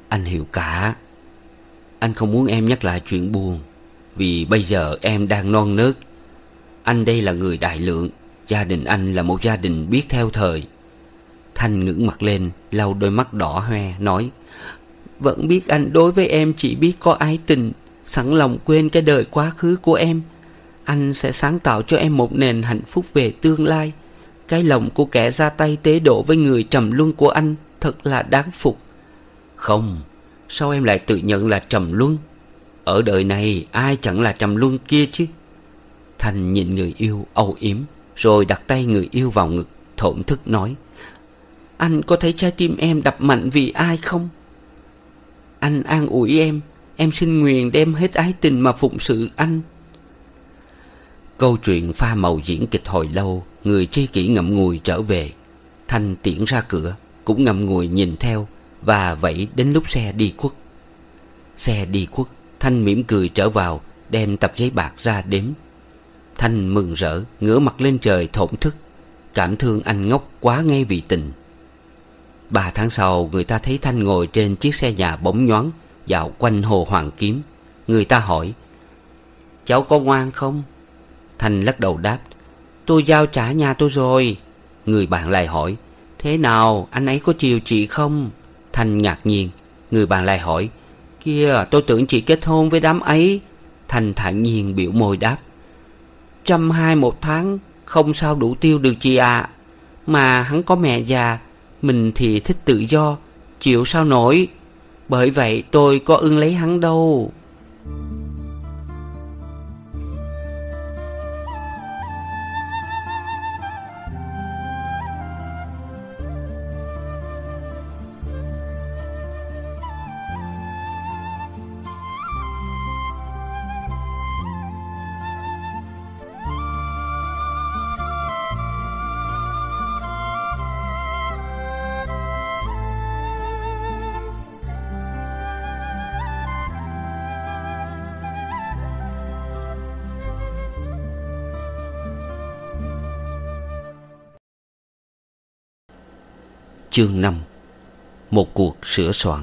Anh hiểu cả. Anh không muốn em nhắc lại chuyện buồn, vì bây giờ em đang non nớt. Anh đây là người đại lượng. Gia đình anh là một gia đình biết theo thời. Thanh ngẩng mặt lên, lau đôi mắt đỏ hoe, nói: Vẫn biết anh đối với em chỉ biết có ái tình, sẵn lòng quên cái đời quá khứ của em. Anh sẽ sáng tạo cho em một nền hạnh phúc về tương lai. Cái lòng của kẻ ra tay tế độ với người trầm luân của anh thật là đáng phục. Không, sao em lại tự nhận là trầm luân? Ở đời này ai chẳng là trầm luân kia chứ. Thanh nhìn người yêu âu yếm, rồi đặt tay người yêu vào ngực, thổn thức nói: Anh có thấy trái tim em đập mạnh vì ai không? Anh an ủi em. Em xin nguyền đem hết ái tình mà phụng sự anh. Câu chuyện pha màu diễn kịch hồi lâu. Người tri kỷ ngậm ngùi trở về. Thanh tiễn ra cửa, cũng ngậm ngùi nhìn theo, và vậy đến lúc xe đi khuất. Xe đi khuất, Thanh mỉm cười trở vào, đem tập giấy bạc ra đếm. Thanh mừng rỡ, ngửa mặt lên trời thổn thức, cảm thương anh ngốc quá ngay vì tình. Ba tháng sau, người ta thấy Thanh ngồi trên chiếc xe nhà bóng nhoáng dạo quanh hồ Hoàng Kiếm. Người ta hỏi: Cháu có ngoan không? Thanh lắc đầu đáp: Tôi giao trả nhà tôi rồi. Người bạn lại hỏi: Thế nào, anh ấy có chiều chị không? Thanh ngạc nhiên. Người bạn lại hỏi: Kìa, tôi tưởng chị kết hôn với đám ấy. Thanh thản nhiên biểu môi đáp: Trăm hai một tháng, không sao đủ tiêu được chị ạ. À. Mà hắn có mẹ già, mình thì thích tự do, chịu sao nổi. Bởi vậy tôi có ưng lấy hắn đâu. Chương năm. Một cuộc sửa soạn.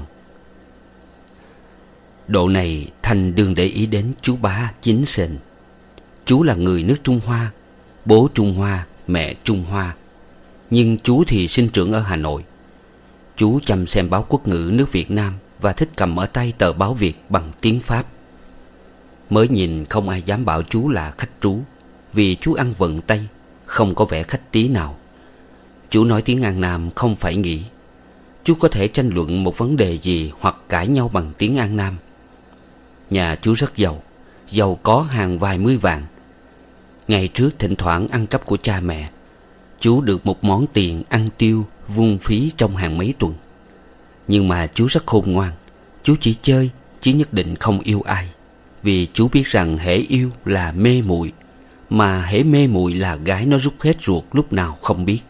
Độ này Thanh đừng để ý đến chú Bá Chính Sền. Chú là người nước Trung Hoa, bố Trung Hoa, mẹ Trung Hoa. Nhưng chú thì sinh trưởng ở Hà Nội. Chú chăm xem báo quốc ngữ nước Việt Nam và thích cầm ở tay tờ báo Việt bằng tiếng Pháp. Mới nhìn không ai dám bảo chú là khách trú, vì chú ăn vận Tây, không có vẻ khách tí nào. Chú nói tiếng An Nam không phải nghĩ. Chú có thể tranh luận một vấn đề gì hoặc cãi nhau bằng tiếng An Nam. Nhà chú rất giàu, giàu có hàng vài mươi vạn. Ngày trước thỉnh thoảng ăn cắp của cha mẹ, chú được một món tiền ăn tiêu vung phí trong hàng mấy tuần. Nhưng mà chú rất khôn ngoan. Chú chỉ chơi, chứ nhất định không yêu ai. Vì chú biết rằng hễ yêu là mê muội, mà hễ mê muội là gái nó rút hết ruột lúc nào không biết.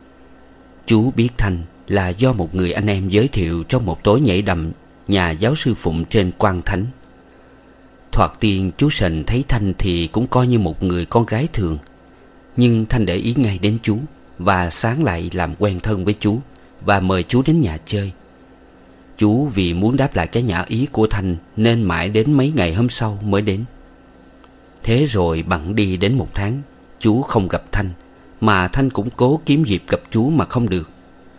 Chú biết Thanh là do một người anh em giới thiệu trong một tối nhảy đầm nhà giáo sư Phụng trên Quan Thánh. Thoạt tiên chú Sền thấy Thanh thì cũng coi như một người con gái thường. Nhưng Thanh để ý ngay đến chú, và sáng lại làm quen thân với chú, và mời chú đến nhà chơi. Chú vì muốn đáp lại cái nhã ý của Thanh nên mãi đến mấy ngày hôm sau mới đến. Thế rồi bẵng đi đến một tháng, chú không gặp Thanh, mà Thanh cũng cố kiếm dịp gặp chú mà không được.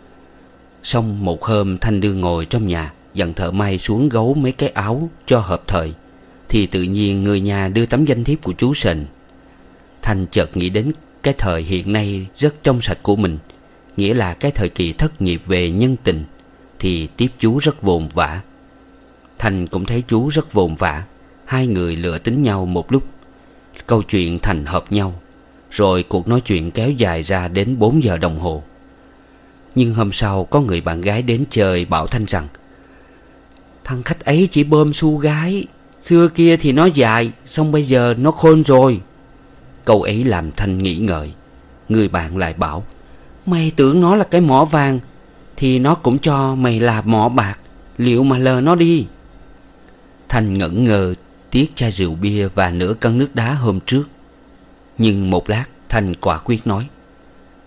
Xong một hôm Thanh đưa ngồi trong nhà, dặn thợ may xuống gấu mấy cái áo cho hợp thời, thì tự nhiên người nhà đưa tấm danh thiếp của chú Sền. Thanh chợt nghĩ đến cái thời hiện nay rất trong sạch của mình, nghĩa là cái thời kỳ thất nghiệp về nhân tình, thì tiếp chú rất vồn vã. Thanh cũng thấy chú rất vồn vã. Hai người lựa tính nhau một lúc, câu chuyện thành hợp nhau. Rồi cuộc nói chuyện kéo dài ra đến bốn giờ đồng hồ. Nhưng hôm sau có người bạn gái đến chơi bảo Thanh rằng: Thằng khách ấy chỉ bơm xu gái. Xưa kia thì nó dài, xong bây giờ nó khôn rồi. Câu ấy làm Thanh nghĩ ngợi. Người bạn lại bảo: Mày tưởng nó là cái mỏ vàng, thì nó cũng cho mày là mỏ bạc. Liệu mà lờ nó đi. Thanh ngẩn ngơ tiếc chai rượu bia và nửa cân nước đá hôm trước. Nhưng một lát Thanh quả quyết nói: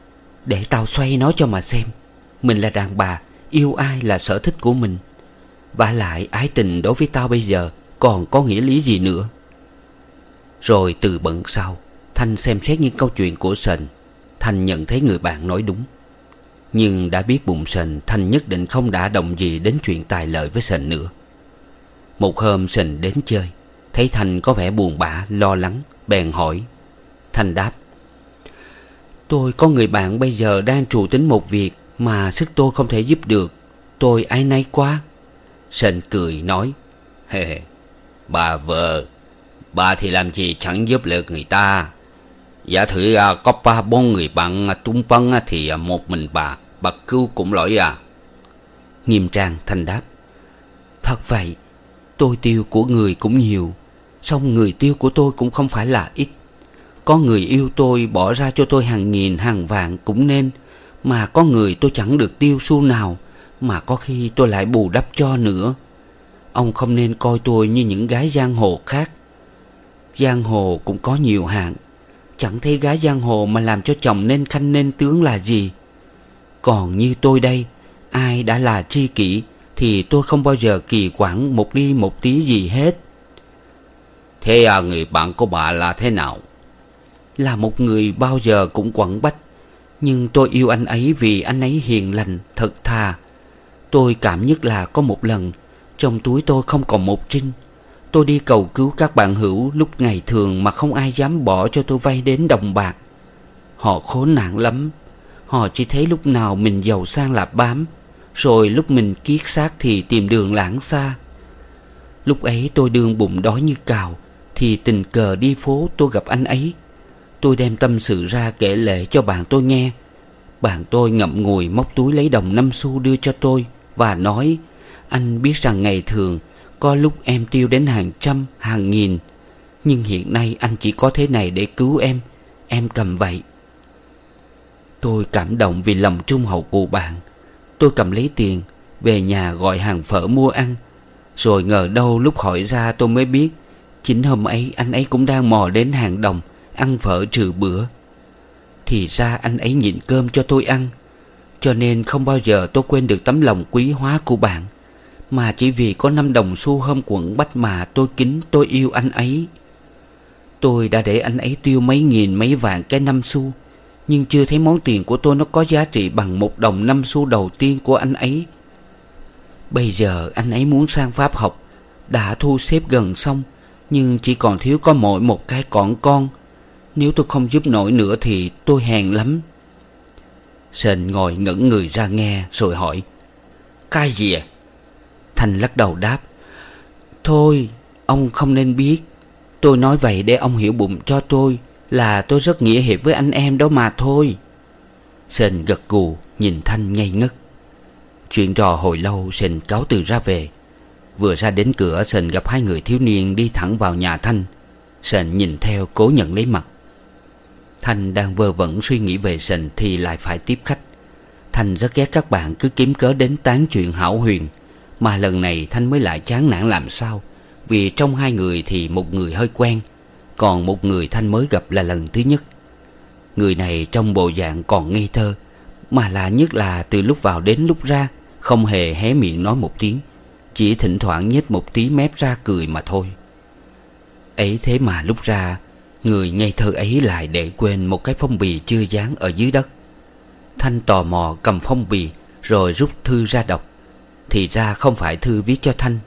Để tao xoay nó cho mà xem. Mình là đàn bà, yêu ai là sở thích của mình. Vả lại ái tình đối với tao bây giờ còn có nghĩa lý gì nữa. Rồi từ bận sau, Thanh xem xét những câu chuyện của Sình. Thanh nhận thấy người bạn nói đúng. Nhưng đã biết bụng Sình, Thanh nhất định không đã động gì đến chuyện tài lợi với Sình nữa. Một hôm Sình đến chơi, thấy Thanh có vẻ buồn bã, lo lắng, bèn hỏi. Thanh đáp: Tôi có người bạn bây giờ đang trù tính một việc mà sức tôi không thể giúp được. Tôi áy náy quá. Sình cười nói: Hề hề, bà vợ, bà thì làm gì chẳng giúp được người ta. Giả thử à, có ba bốn người bạn tung phân thì à, một mình bà, bà cứu cũng lỗi à. Nghiêm trang Thanh đáp: Thật vậy, tôi tiêu của người cũng nhiều, song người tiêu của tôi cũng không phải là ít. Có người yêu tôi bỏ ra cho tôi hàng nghìn hàng vạn cũng nên, mà có người tôi chẳng được tiêu xu nào, mà có khi tôi lại bù đắp cho nữa. Ông không nên coi tôi như những gái giang hồ khác. Giang hồ cũng có nhiều hạng, chẳng thấy gái giang hồ mà làm cho chồng nên khanh nên tướng là gì. Còn như tôi đây, ai đã là tri kỷ thì tôi không bao giờ kỳ quản một ly một tí gì hết. Thế à, người bạn của bà là thế nào? Là một người bao giờ cũng quặn bách. Nhưng tôi yêu anh ấy vì anh ấy hiền lành, thật thà. Tôi cảm nhất là có một lần, trong túi tôi không còn một trinh. Tôi đi cầu cứu các bạn hữu lúc ngày thường mà không ai dám bỏ cho tôi vay đến đồng bạc. Họ khốn nạn lắm. Họ chỉ thấy lúc nào mình giàu sang là bám, rồi lúc mình kiết xác thì tìm đường lãng xa. Lúc ấy tôi đương bụng đói như cào, thì tình cờ đi phố tôi gặp anh ấy. Tôi đem tâm sự ra kể lể cho bạn tôi nghe. Bạn tôi ngậm ngùi móc túi lấy đồng năm xu đưa cho tôi và nói: Anh biết rằng ngày thường có lúc em tiêu đến hàng trăm, hàng nghìn, nhưng hiện nay anh chỉ có thế này để cứu em. Em cầm vậy. Tôi cảm động vì lòng trung hậu của bạn. Tôi cầm lấy tiền, về nhà gọi hàng phở mua ăn. Rồi ngờ đâu lúc hỏi ra tôi mới biết, chính hôm ấy anh ấy cũng đang mò đến hàng đồng ăn phở trừ bữa. Thì ra anh ấy nhịn cơm cho tôi ăn. Cho nên không bao giờ tôi quên được tấm lòng quý hóa của bạn. Mà chỉ vì có năm đồng xu hôm quận bách mà tôi kính, tôi yêu anh ấy. Tôi đã để anh ấy tiêu mấy nghìn mấy vạn cái năm xu, nhưng chưa thấy món tiền của tôi nó có giá trị bằng một đồng năm xu đầu tiên của anh ấy. Bây giờ anh ấy muốn sang Pháp học, đã thu xếp gần xong, nhưng chỉ còn thiếu có mỗi một cái cỏn con. Nếu tôi không giúp nổi nữa thì tôi hèn lắm. Sình ngồi ngẩn người ra nghe rồi hỏi: Cái gì à? Thanh lắc đầu đáp: Thôi, ông không nên biết. Tôi nói vậy để ông hiểu bụng cho tôi, là tôi rất nghĩa hiệp với anh em đó mà thôi. Sình gật gù nhìn Thanh ngây ngất. Chuyện trò hồi lâu, Sình cáo từ ra về. Vừa ra đến cửa, Sình gặp hai người thiếu niên đi thẳng vào nhà Thanh. Sình nhìn theo cố nhận lấy mặt. Thanh đang vơ vẩn suy nghĩ về Sình thì lại phải tiếp khách. Thanh rất ghét các bạn cứ kiếm cớ đến tán chuyện hão huyền, mà lần này Thanh mới lại chán nản làm sao. Vì trong hai người thì một người hơi quen, còn một người Thanh mới gặp là lần thứ nhất. Người này trong bộ dạng còn ngây thơ, mà lạ nhất là từ lúc vào đến lúc ra không hề hé miệng nói một tiếng, chỉ thỉnh thoảng nhếch một tí mép ra cười mà thôi. Ấy thế mà lúc ra, người ngây thơ ấy lại để quên một cái phong bì chưa dán ở dưới đất. Thanh tò mò cầm phong bì rồi rút thư ra đọc. Thì ra không phải thư viết cho Thanh.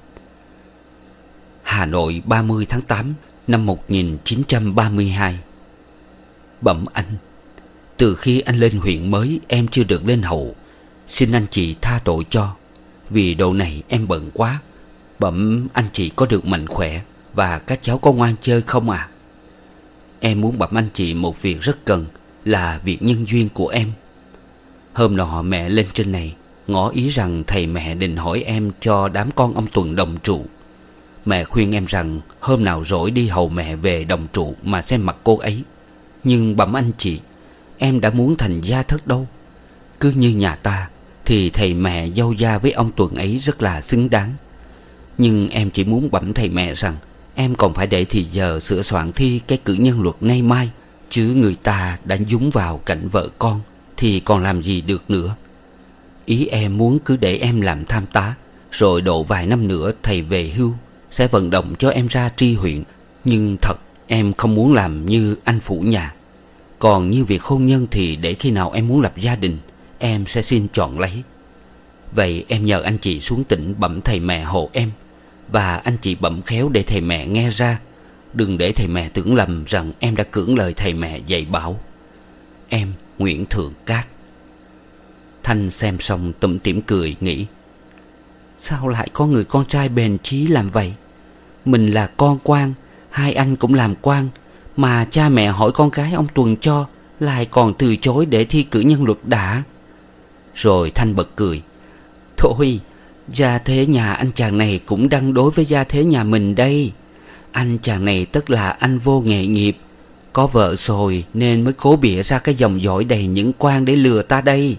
Hà Nội, ba mươi tháng tám năm một nghìn chín trăm ba mươi hai. Bẩm anh, từ khi anh lên huyện mới em chưa được lên hậu. Xin anh chị tha tội cho. Vì độ này em bận quá. Bẩm anh chị có được mạnh khỏe và các cháu có ngoan chơi không à? Em muốn bẩm anh chị một việc rất cần, là việc nhân duyên của em. Hôm nọ mẹ lên trên này ngỏ ý rằng thầy mẹ định hỏi em cho đám con ông Tuần đồng trụ. Mẹ khuyên em rằng hôm nào rỗi đi hầu mẹ về đồng trụ mà xem mặt cô ấy. Nhưng bẩm anh chị, em đã muốn thành gia thất đâu. Cứ như nhà ta thì thầy mẹ dâu gia với ông Tuần ấy rất là xứng đáng. Nhưng em chỉ muốn bẩm thầy mẹ rằng em còn phải để thì giờ sửa soạn thi cái cử nhân luật nay mai. Chứ người ta đã dúng vào cảnh vợ con thì còn làm gì được nữa. Ý em muốn cứ để em làm tham tá, Rồi độ vài năm nữa thầy về hưu, sẽ vận động cho em ra tri huyện. Nhưng thật em không muốn làm như anh phụ nhà. Còn như việc hôn nhân thì để khi nào em muốn lập gia đình, em sẽ xin chọn lấy. Vậy em nhờ anh chị xuống tỉnh bẩm thầy mẹ hộ em. Và anh chị bẩm khéo để thầy mẹ nghe ra. Đừng để thầy mẹ tưởng lầm rằng em đã cưỡng lời thầy mẹ dạy bảo. Em Nguyễn Thượng Cát. Thanh xem xong tủm tỉm cười, nghĩ: sao lại có người con trai bền chí làm vậy? Mình là con quan, hai anh cũng làm quan, mà cha mẹ hỏi con gái ông Tuần cho, lại còn từ chối để thi cử nhân luật đã. Rồi Thanh bật cười: thôi, gia thế nhà anh chàng này cũng đang đối với gia thế nhà mình đây. Anh chàng này tức là anh vô nghệ nghiệp, có vợ rồi nên mới cố bịa ra cái dòng dõi đầy những quan để lừa ta đây.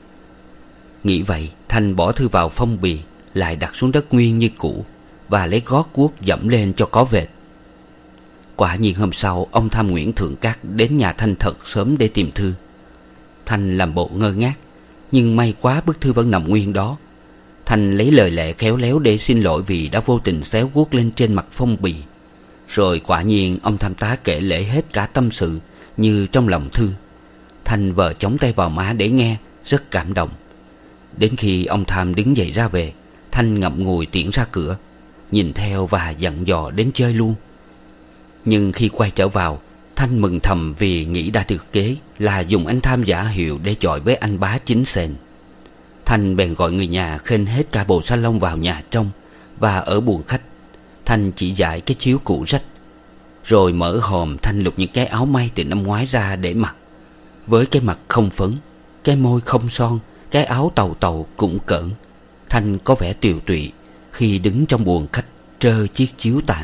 Nghĩ vậy, Thanh bỏ thư vào phong bì, lại đặt xuống đất nguyên như cũ, và lấy gót guốc dẫm lên cho có vệt. Quả nhiên hôm sau, ông Tham Nguyễn Thượng Cát đến nhà Thanh thật sớm để tìm thư. Thanh làm bộ ngơ ngác, nhưng may quá bức thư vẫn nằm nguyên đó. Thanh lấy lời lẽ khéo léo để xin lỗi vì đã vô tình xéo guốc lên trên mặt phong bì. Rồi quả nhiên ông Tham tá kể lể hết cả tâm sự như trong lòng thư. Thanh vờ chống tay vào má để nghe, rất cảm động. Đến khi ông Tham đứng dậy ra về, Thanh ngậm ngùi tiễn ra cửa, nhìn theo và dặn dò đến chơi luôn. Nhưng khi quay trở vào, Thanh mừng thầm vì nghĩ đã được kế là dùng anh Tham giả hiệu để chọi với anh Bá Chính Sền. Thanh bèn gọi người nhà khênh hết cả bộ salon vào nhà trong, và ở buồng khách Thanh chỉ dạy cái chiếu cũ rách. Rồi mở hòm, Thanh lục những cái áo may từ năm ngoái ra để mặc. Với cái mặt không phấn, cái môi không son, cái áo tàu tàu cũng cỡn, Thanh có vẻ tiều tụy khi đứng trong buồng khách trơ chiếc chiếu tàn.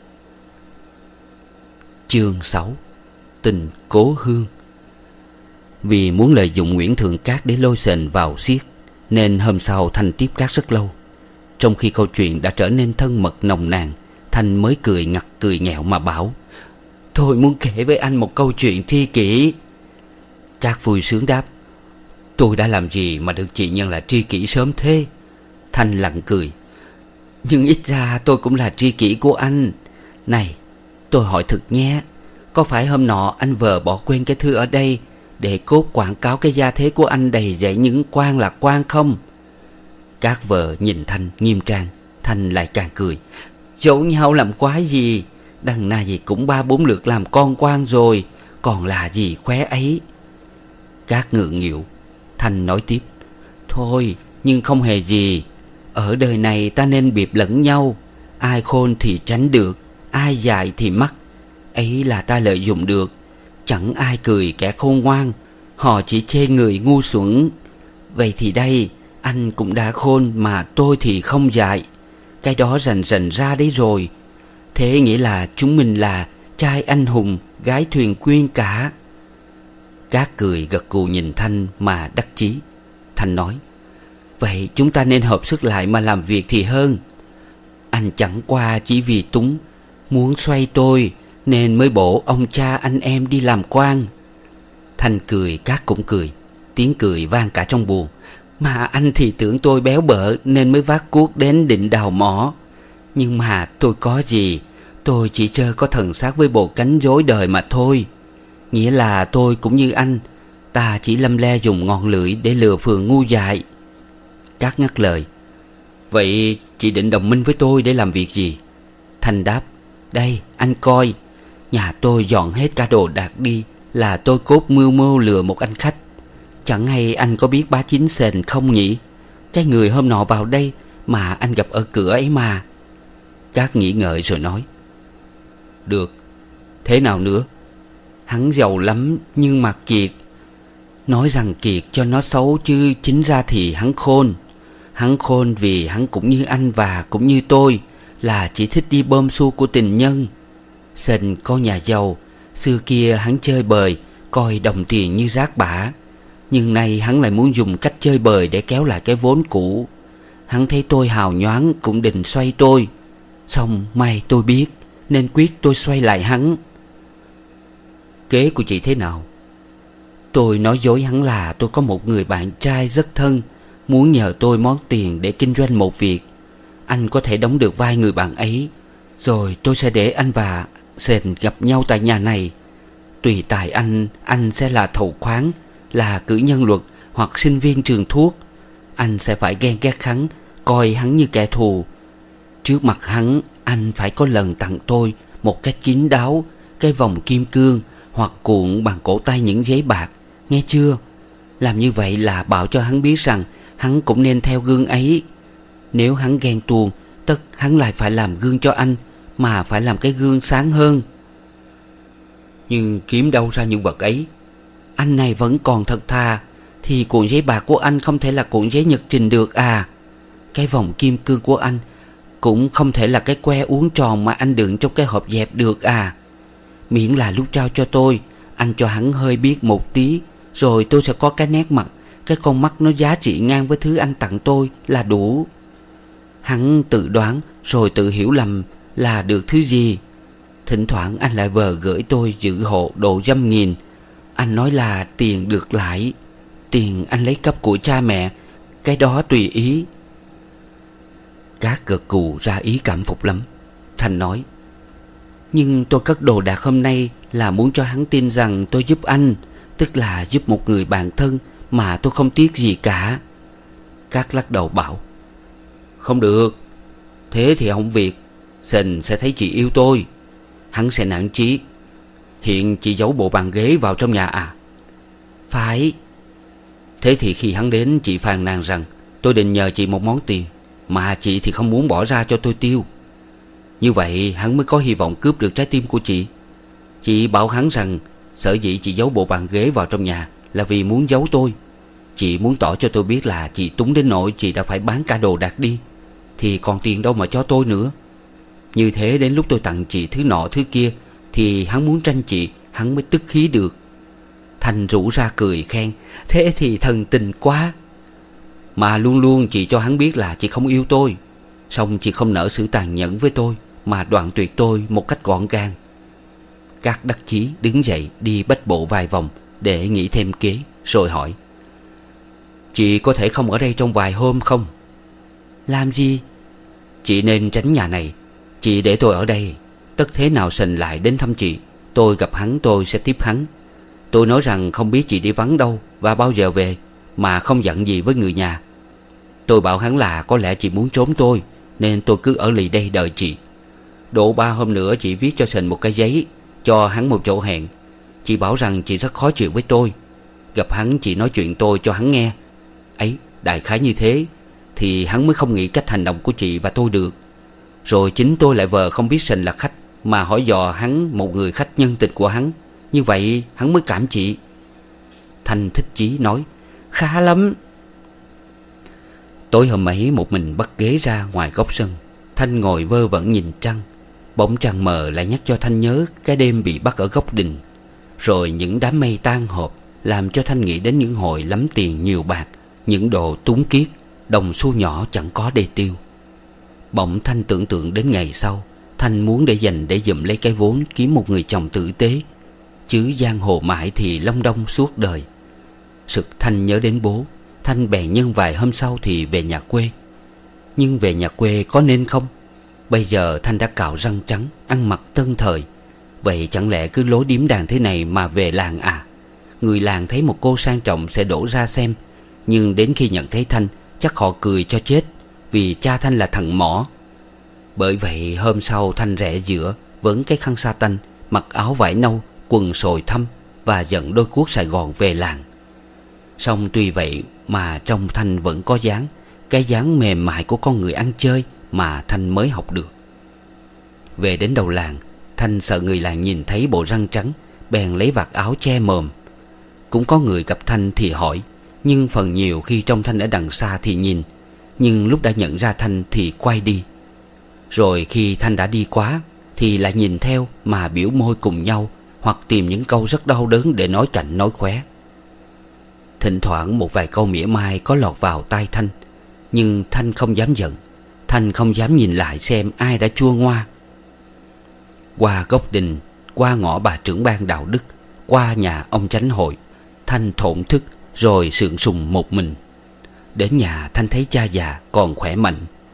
Chương sáu. Tình cố hương. Vì muốn lợi dụng Nguyễn Thượng Cát để lôi Sền vào xiết, nên hôm sau Thanh tiếp cát rất lâu. Trong khi câu chuyện đã trở nên thân mật nồng nàn, Thanh mới cười ngặt cười nghẹo mà bảo: tôi muốn kể với anh một câu chuyện tri kỷ. Cát vui sướng đáp: tôi đã làm gì mà được chị nhận là tri kỷ sớm thế? Thanh lặng cười: nhưng ít ra tôi cũng là tri kỷ của anh. Này, tôi hỏi thực nhé, có phải hôm nọ anh vờ bỏ quên cái thư ở đây để cốt quảng cáo cái gia thế của anh đầy dẫy những quan là quan không? Các vợ nhìn Thanh nghiêm trang. Thanh lại càng cười: giấu nhau làm quái gì, đằng nào gì cũng ba bốn lượt làm con quan rồi, còn là gì khóe ấy. Các ngượng nghịu. Thanh nói tiếp: thôi, nhưng không hề gì. Ở đời này ta nên biệp lẫn nhau, ai khôn thì tránh được, ai dại thì mắc. Ấy là ta lợi dụng được. Chẳng ai cười kẻ khôn ngoan, họ chỉ chê người ngu xuẩn. Vậy thì đây, anh cũng đã khôn mà tôi thì không dại. Cái đó rành rành ra đấy rồi. Thế nghĩa là chúng mình là trai anh hùng, gái thuyền quyên cả. Các cười gật gù nhìn Thanh mà đắc chí. Thanh nói: vậy chúng ta nên hợp sức lại mà làm việc thì hơn. Anh chẳng qua chỉ vì túng, muốn xoay tôi, nên mới bổ ông cha anh em đi làm quan. Thanh cười, Các cũng cười. Tiếng cười vang cả trong buồng. Mà anh thì tưởng tôi béo bở nên mới vác cuốc đến định đào mỏ. Nhưng mà tôi có gì, tôi chỉ trơ có thần xác với bộ cánh rối đời mà thôi. Nghĩa là tôi cũng như anh, ta chỉ lăm le dùng ngọn lưỡi để lừa phường ngu dại. Các ngắt lời: vậy chị định đồng minh với tôi để làm việc gì? Thanh đáp: đây, anh coi, nhà tôi dọn hết cả đồ đạc đi là tôi cốt mưu mô lừa một anh khách. Chẳng hay anh có biết Bá Chính Sền không nhỉ? Cái người hôm nọ vào đây mà anh gặp ở cửa ấy mà. Các nghĩ ngợi rồi nói: được, thế nào nữa? Hắn giàu lắm nhưng mà kiệt. Nói rằng kiệt cho nó xấu chứ chính ra thì hắn khôn. Hắn khôn vì hắn cũng như anh và cũng như tôi, là chỉ thích đi bơm xu của tình nhân. Sền con nhà giàu, xưa kia hắn chơi bời, coi đồng tiền như rác bả. Nhưng nay hắn lại muốn dùng cách chơi bời để kéo lại cái vốn cũ. Hắn thấy tôi hào nhoáng cũng định xoay tôi. Xong may tôi biết, nên quyết tôi xoay lại hắn. Kế của chị thế nào? Tôi nói dối hắn là tôi có một người bạn trai rất thân, muốn nhờ tôi món tiền để kinh doanh một việc. anh có thể đóng được vai người bạn ấy, rồi tôi sẽ để anh và Sền gặp nhau tại nhà này. Tùy tại anh, anh sẽ là thầu khoáng, là cử nhân luật hoặc sinh viên trường thuốc. Anh sẽ phải ghen ghét hắn, coi hắn như kẻ thù. Trước mặt hắn, anh phải có lần tặng tôi một cách kín đáo cái vòng kim cương hoặc cuộn bằng cổ tay những giấy bạc, nghe chưa? Làm như vậy là bảo cho hắn biết rằng hắn cũng nên theo gương ấy. Nếu hắn ghen tuông, tất hắn lại phải làm gương cho anh, mà phải làm cái gương sáng hơn. Nhưng kiếm đâu ra những vật ấy? Anh này vẫn còn thật thà, thì cuộn giấy bạc của anh không thể là cuộn giấy nhật trình được à. Cái vòng kim cương của anh cũng không thể là cái que uống tròn mà anh đựng trong cái hộp dẹp được à. Miễn là lúc trao cho tôi, anh cho hắn hơi biết một tí, rồi tôi sẽ có cái nét mặt, cái con mắt nó giá trị ngang với thứ anh tặng tôi là đủ. Hắn tự đoán rồi tự hiểu lầm là được thứ gì. Thỉnh thoảng anh lại vờ gửi tôi giữ hộ độ dăm nghìn. Anh nói là tiền được lãi, tiền anh lấy cấp của cha mẹ, cái đó tùy ý. Cát gật gù ra ý cảm phục lắm. Thành nói: nhưng tôi cất đồ đạc hôm nay là muốn cho hắn tin rằng tôi giúp anh, tức là giúp một người bạn thân mà tôi không tiếc gì cả. Cát lắc đầu bảo: không được. Thế thì không việc. Sền sẽ thấy chị yêu tôi, hắn sẽ nản chí. Hiện chị giấu bộ bàn ghế vào trong nhà à? Phải. Thế thì khi hắn đến, chị phàn nàn rằng tôi định nhờ chị một món tiền, mà chị thì không muốn bỏ ra cho tôi tiêu. Như vậy hắn mới có hy vọng cướp được trái tim của chị. Chị bảo hắn rằng sở dĩ chị giấu bộ bàn ghế vào trong nhà là vì muốn giấu tôi. Chị muốn tỏ cho tôi biết là chị túng đến nỗi chị đã phải bán cả đồ đạc đi, thì còn tiền đâu mà cho tôi nữa. Như thế đến lúc tôi tặng chị thứ nọ thứ kia thì hắn muốn tranh chị, hắn mới tức khí được. Thành rủ ra cười khen: thế thì thần tình quá. Mà luôn luôn chị cho hắn biết là chị không yêu tôi, song chị không nỡ xử tàn nhẫn với tôi, mà đoạn tuyệt tôi một cách gọn gàng. Cát đắc chí đứng dậy đi bách bộ vài vòng để nghĩ thêm kế, rồi hỏi: chị có thể không ở đây trong vài hôm không? Làm gì? Chị nên tránh nhà này. Chị để tôi ở đây, tất thế nào Sền lại đến thăm chị, tôi gặp hắn tôi sẽ tiếp hắn. Tôi nói rằng không biết chị đi vắng đâu và bao giờ về, mà không dặn gì với người nhà. Tôi bảo hắn là có lẽ chị muốn trốn tôi, nên tôi cứ ở lì đây đợi chị. Độ ba hôm nữa chị viết cho Sền một cái giấy, cho hắn một chỗ hẹn. Chị bảo rằng chị rất khó chịu với tôi, gặp hắn chị nói chuyện tôi cho hắn nghe. Ấy, đại khái như thế thì hắn mới không nghĩ cách hành động của chị và tôi được. Rồi chính tôi lại vờ không biết Sền là khách, mà hỏi dò hắn một người khách nhân tình của hắn. Như vậy hắn mới cảm chị. Thanh thích chí nói: khá lắm. Tối hôm ấy một mình bắt ghế ra ngoài góc sân. Thanh ngồi vơ vẩn nhìn trăng. Bỗng trăng mờ lại nhắc cho Thanh nhớ cái đêm bị bắt ở góc đình. Rồi những đám mây tan họp làm cho Thanh nghĩ đến những hồi lắm tiền nhiều bạc, những đồ túng kiết, đồng xu nhỏ chẳng có để tiêu. Bỗng Thanh tưởng tượng đến ngày sau. Thanh muốn để dành để dụm lấy cái vốn kiếm một người chồng tử tế, chứ giang hồ mãi thì long đong suốt đời. Sực Thanh nhớ đến bố. Thanh bèn nhân vài hôm sau thì về nhà quê. Nhưng về nhà quê có nên không? Bây giờ Thanh đã cạo răng trắng, ăn mặc tân thời. Vậy chẳng lẽ cứ lối điếm đàn thế này mà về làng à? Người làng thấy một cô sang trọng sẽ đổ ra xem, nhưng đến khi nhận thấy Thanh, chắc họ cười cho chết, vì cha Thanh là thằng mỏ. Bởi vậy hôm sau Thanh rẽ giữa, vấn cái khăn sa tanh, mặc áo vải nâu, quần sồi thâm, và dẫn đôi cuốc Sài Gòn về làng. Song tuy vậy mà trong Thanh vẫn có dáng, cái dáng mềm mại của con người ăn chơi mà Thanh mới học được. Về đến đầu làng, Thanh sợ người làng nhìn thấy bộ răng trắng, bèn lấy vạt áo che mồm. Cũng có người gặp Thanh thì hỏi, nhưng phần nhiều khi trông Thanh ở đằng xa thì nhìn, nhưng lúc đã nhận ra Thanh thì quay đi. Rồi khi Thanh đã đi quá thì lại nhìn theo mà biểu môi cùng nhau, hoặc tìm những câu rất đau đớn để nói cạnh nói khóe. Thỉnh thoảng một vài câu mỉa mai có lọt vào tai Thanh, nhưng Thanh không dám giận. Thanh không dám nhìn lại xem ai đã chua ngoa. Qua góc đình, qua ngõ bà trưởng ban đạo đức, qua nhà ông chánh hội, Thanh thổn thức rồi sượng sùng một mình. Đến nhà Thanh thấy cha già còn khỏe mạnh,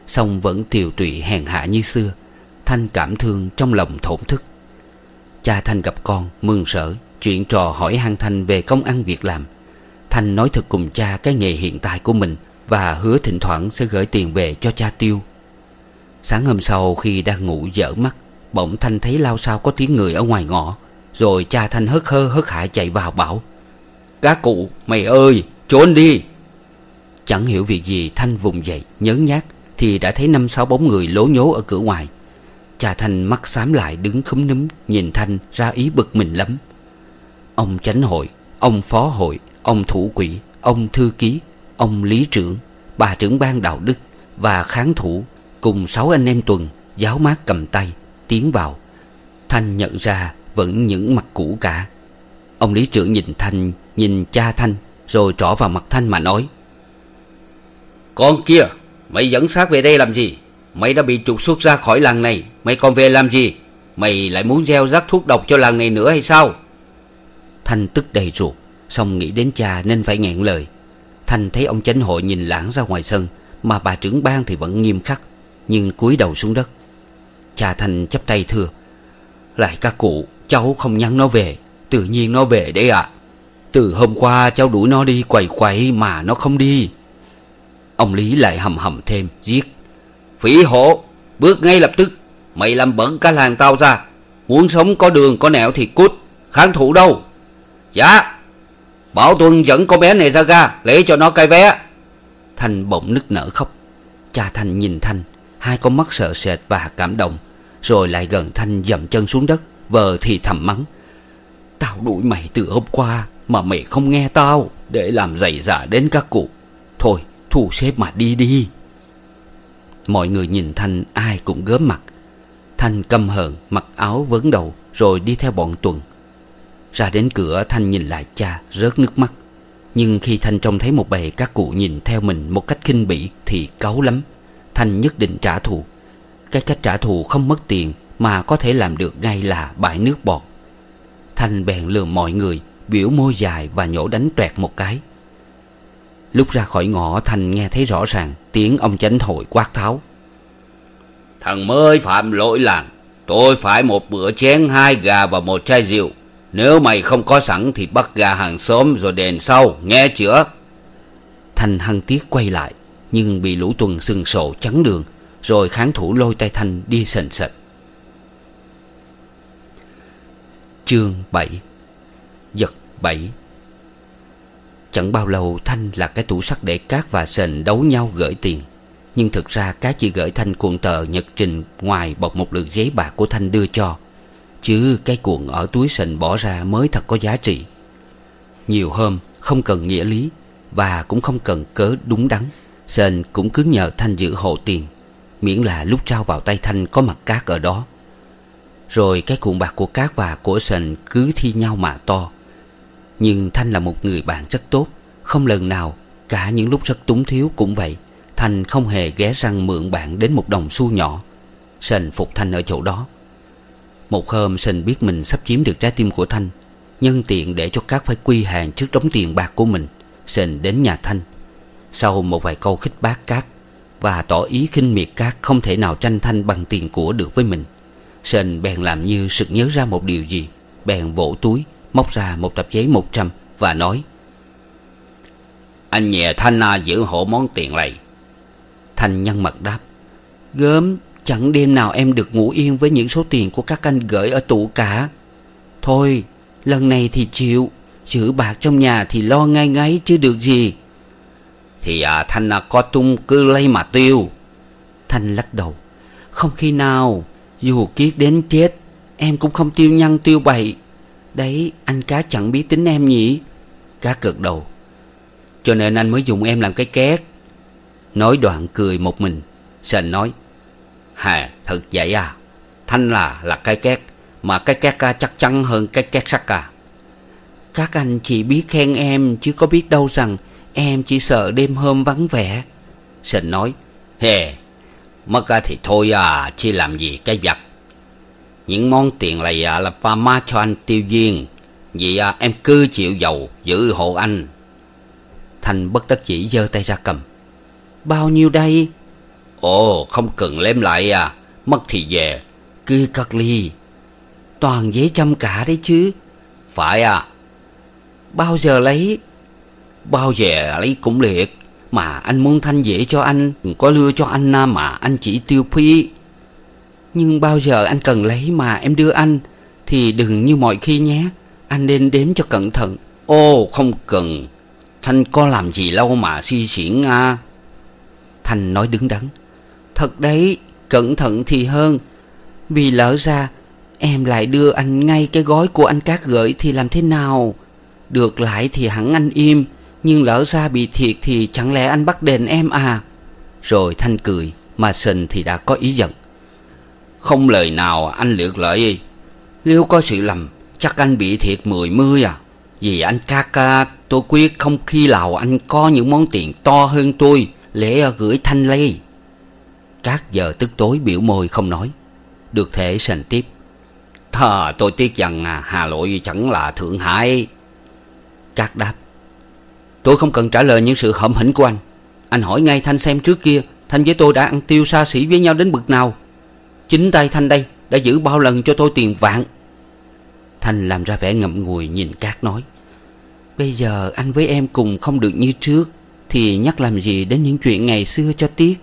song vẫn tiều tụy hèn hạ như xưa. Thanh cảm thương trong lòng thổn thức. Cha Thanh gặp con mừng rỡ, chuyện trò hỏi han Thanh về công ăn việc làm. Thanh nói thật cùng cha cái nghề hiện tại của mình và hứa thỉnh thoảng sẽ gửi tiền về cho cha tiêu. Sáng hôm sau khi đang ngủ dở mắt, bỗng Thanh thấy lao sao có tiếng người ở ngoài ngõ. Rồi cha Thanh hớt hơ hớt hải chạy vào bảo: "Các cụ, mày ơi, trốn đi!" Chẳng hiểu việc gì, Thanh vùng dậy nhớ nhác thì đã thấy năm sáu bóng người lố nhố ở cửa ngoài. Cha Thanh mắt xám lại đứng khúm núm nhìn Thanh ra ý bực mình lắm. Ông chánh hội, ông phó hội, ông thủ quỹ, ông thư ký, ông lý trưởng, bà trưởng ban đạo đức và kháng thủ cùng sáu anh em tuần giáo mát cầm tay tiến vào. Thanh nhận ra vẫn những mặt cũ cả. Ông lý trưởng nhìn Thanh, nhìn cha Thanh, rồi trỏ vào mặt Thanh mà nói: "Con kia, mày dẫn xác về đây làm gì? Mày đã bị trục xuất ra khỏi làng này, mày còn về làm gì? Mày lại muốn gieo rắc thuốc độc cho làng này nữa hay sao?" Thanh tức đầy ruột, song nghĩ đến cha nên phải nghẹn lời. Thanh thấy ông chánh hội nhìn lãng ra ngoài sân, mà bà trưởng ban thì vẫn nghiêm khắc, nhưng cúi đầu xuống đất. Cha Thanh chắp tay thưa: "Lại các cụ, cháu không nhắn nó về, tự nhiên nó về đấy ạ. Từ hôm qua cháu đuổi nó đi quậy quậy mà nó không đi." Ông Lý lại hầm hầm thêm giết: "Phỉ hộ, bước ngay lập tức! Mày làm bẩn cả làng tao ra. Muốn sống có đường có nẻo thì cút. Kháng thủ đâu? Dạ, bảo Tuần dẫn con bé này ra ga lấy cho nó cái vé." Thanh bỗng nức nở khóc. Cha Thanh nhìn Thanh, hai con mắt sợ sệt và cảm động, rồi lại gần Thanh dậm chân xuống đất, vờ thì thầm mắng: "Tao đuổi mày từ hôm qua mà mày không nghe tao, để làm dày dả đến các cụ. Thôi thu xếp mà đi đi." Mọi người nhìn Thanh ai cũng gớm mặt. Thanh căm hờn mặc áo vấn đầu rồi đi theo bọn Tuần. Ra đến cửa, Thanh nhìn lại cha rớt nước mắt. Nhưng khi Thanh trông thấy một bầy các cụ nhìn theo mình một cách khinh bỉ thì cáu lắm. Thanh nhất định trả thù. Cái cách trả thù không mất tiền mà có thể làm được ngay là bãi nước bọt. Thanh bèn lườm mọi người, biểu môi dài và nhổ đánh toẹt một cái. Lúc ra khỏi ngõ, Thanh nghe thấy rõ ràng tiếng ông chánh hội quát tháo: "Thằng mới phạm lỗi làng, tôi phải một bữa chén, hai gà và một chai rượu. Nếu mày không có sẵn thì bắt gà hàng xóm rồi đền sau, nghe chưa?" Thanh hăng tiếc quay lại, nhưng bị lũ Tuần sừng sộ chắn đường, rồi kháng thủ lôi tay Thanh đi sền sệt. Chương bảy. Giật bẫy. Chẳng bao lâu Thanh là cái tủ sắt để Cát và Sền đấu nhau gửi tiền. Nhưng thực ra Cát chỉ gửi Thanh cuộn tờ nhật trình ngoài bọc một lượt giấy bạc của Thanh đưa cho, chứ cái cuộn ở túi Sền bỏ ra mới thật có giá trị. Nhiều hôm không cần nghĩa lý và cũng không cần cớ đúng đắn, Sền cũng cứ nhờ Thanh giữ hộ tiền, miễn là lúc trao vào tay Thanh có mặt Cát ở đó. Rồi cái cuộn bạc của Cát và của Sền cứ thi nhau mà to. Nhưng Thanh là một người bạn rất tốt, không lần nào, cả những lúc rất túng thiếu cũng vậy, Thanh không hề ghé răng mượn bạn đến một đồng xu nhỏ. Sền phục Thanh ở chỗ đó. Một hôm Sền biết mình sắp chiếm được trái tim của Thanh, nhân tiện để cho Cát phải quy hàng trước đống tiền bạc của mình, Sền đến nhà Thanh. Sau một vài câu khích bác Cát và tỏ ý khinh miệt Cát không thể nào tranh Thanh bằng tiền của được với mình, Sền bèn làm như sực nhớ ra một điều gì, bèn vỗ túi móc ra một tập giấy một trăm và nói: "Anh nhờ Thanh à, giữ hộ món tiền này." Thanh nhăn mặt đáp: "Gớm, chẳng đêm nào em được ngủ yên với những số tiền của các anh gửi ở tủ cả. Thôi, lần này thì chịu, giữ bạc trong nhà thì lo ngay ngáy chứ được gì." "Thì à, Thanh à, có tung cứ lấy mà tiêu." Thanh lắc đầu: "Không khi nào, dù kiết đến chết em cũng không tiêu nhăn tiêu bậy. Đấy, anh Cá chẳng biết tính em nhỉ?" Cá gật đầu: "Cho nên anh mới dùng em làm cái két." Nói đoạn cười một mình. Sền nói: "Hà, thật vậy à? Thanh là là cái két, mà cái két chắc chắn hơn cái két sắt à?" "Các anh chỉ biết khen em chứ có biết đâu rằng em chỉ sợ đêm hôm vắng vẻ." Sền nói: "Hề, mất thì thôi à, chứ làm gì cái vật. Những món tiền này là ba má cho anh tiêu duyên, vì à, em cứ chịu giàu giữ hộ anh." Thanh bất đắc dĩ giơ tay ra cầm: "Bao nhiêu đây?" Ồ, không cần lem lại à? Mất thì về. Cứ cất ly. Toàn giấy trăm cả đấy chứ. Phải à? Bao giờ lấy? Bao giờ lấy cũng liệt. Mà anh muốn Thanh dễ cho anh, đừng có lừa cho anh mà anh chỉ tiêu phí. Nhưng bao giờ anh cần lấy mà em đưa anh thì đừng như mọi khi nhé. Anh nên đếm cho cẩn thận. Ô, không cần. Thanh có làm gì lâu mà suy xỉn à? Thanh nói đứng đắn. Thật đấy, cẩn thận thì hơn. Vì lỡ ra em lại đưa anh ngay cái gói của anh Cát gửi thì làm thế nào? Được lại thì hẳn anh im, nhưng lỡ ra bị thiệt thì chẳng lẽ anh bắt đền em à? Rồi Thanh cười, mà Sình thì đã có ý giận. Không lời nào anh liệt lợi. Nếu có sự lầm chắc anh bị thiệt mười mươi à. Vì anh Cát à, tôi quyết không khi nào anh có những món tiền to hơn tôi lẽ gửi Thanh lấy. Cát giờ tức tối biểu môi không nói. Được thể Sình tiếp. Thà tôi tiếc rằng à, Hà Nội chẳng là Thượng Hải. Cát đáp. Tôi không cần trả lời những sự hậm hĩnh của anh. Anh hỏi ngay Thanh xem trước kia Thanh với tôi đã ăn tiêu xa xỉ với nhau đến bực nào. Chính tay Thanh đây đã giữ bao lần cho tôi tiền vạn. Thanh làm ra vẻ ngậm ngùi nhìn Cát nói. Bây giờ anh với em cùng không được như trước thì nhắc làm gì đến những chuyện ngày xưa cho tiếc.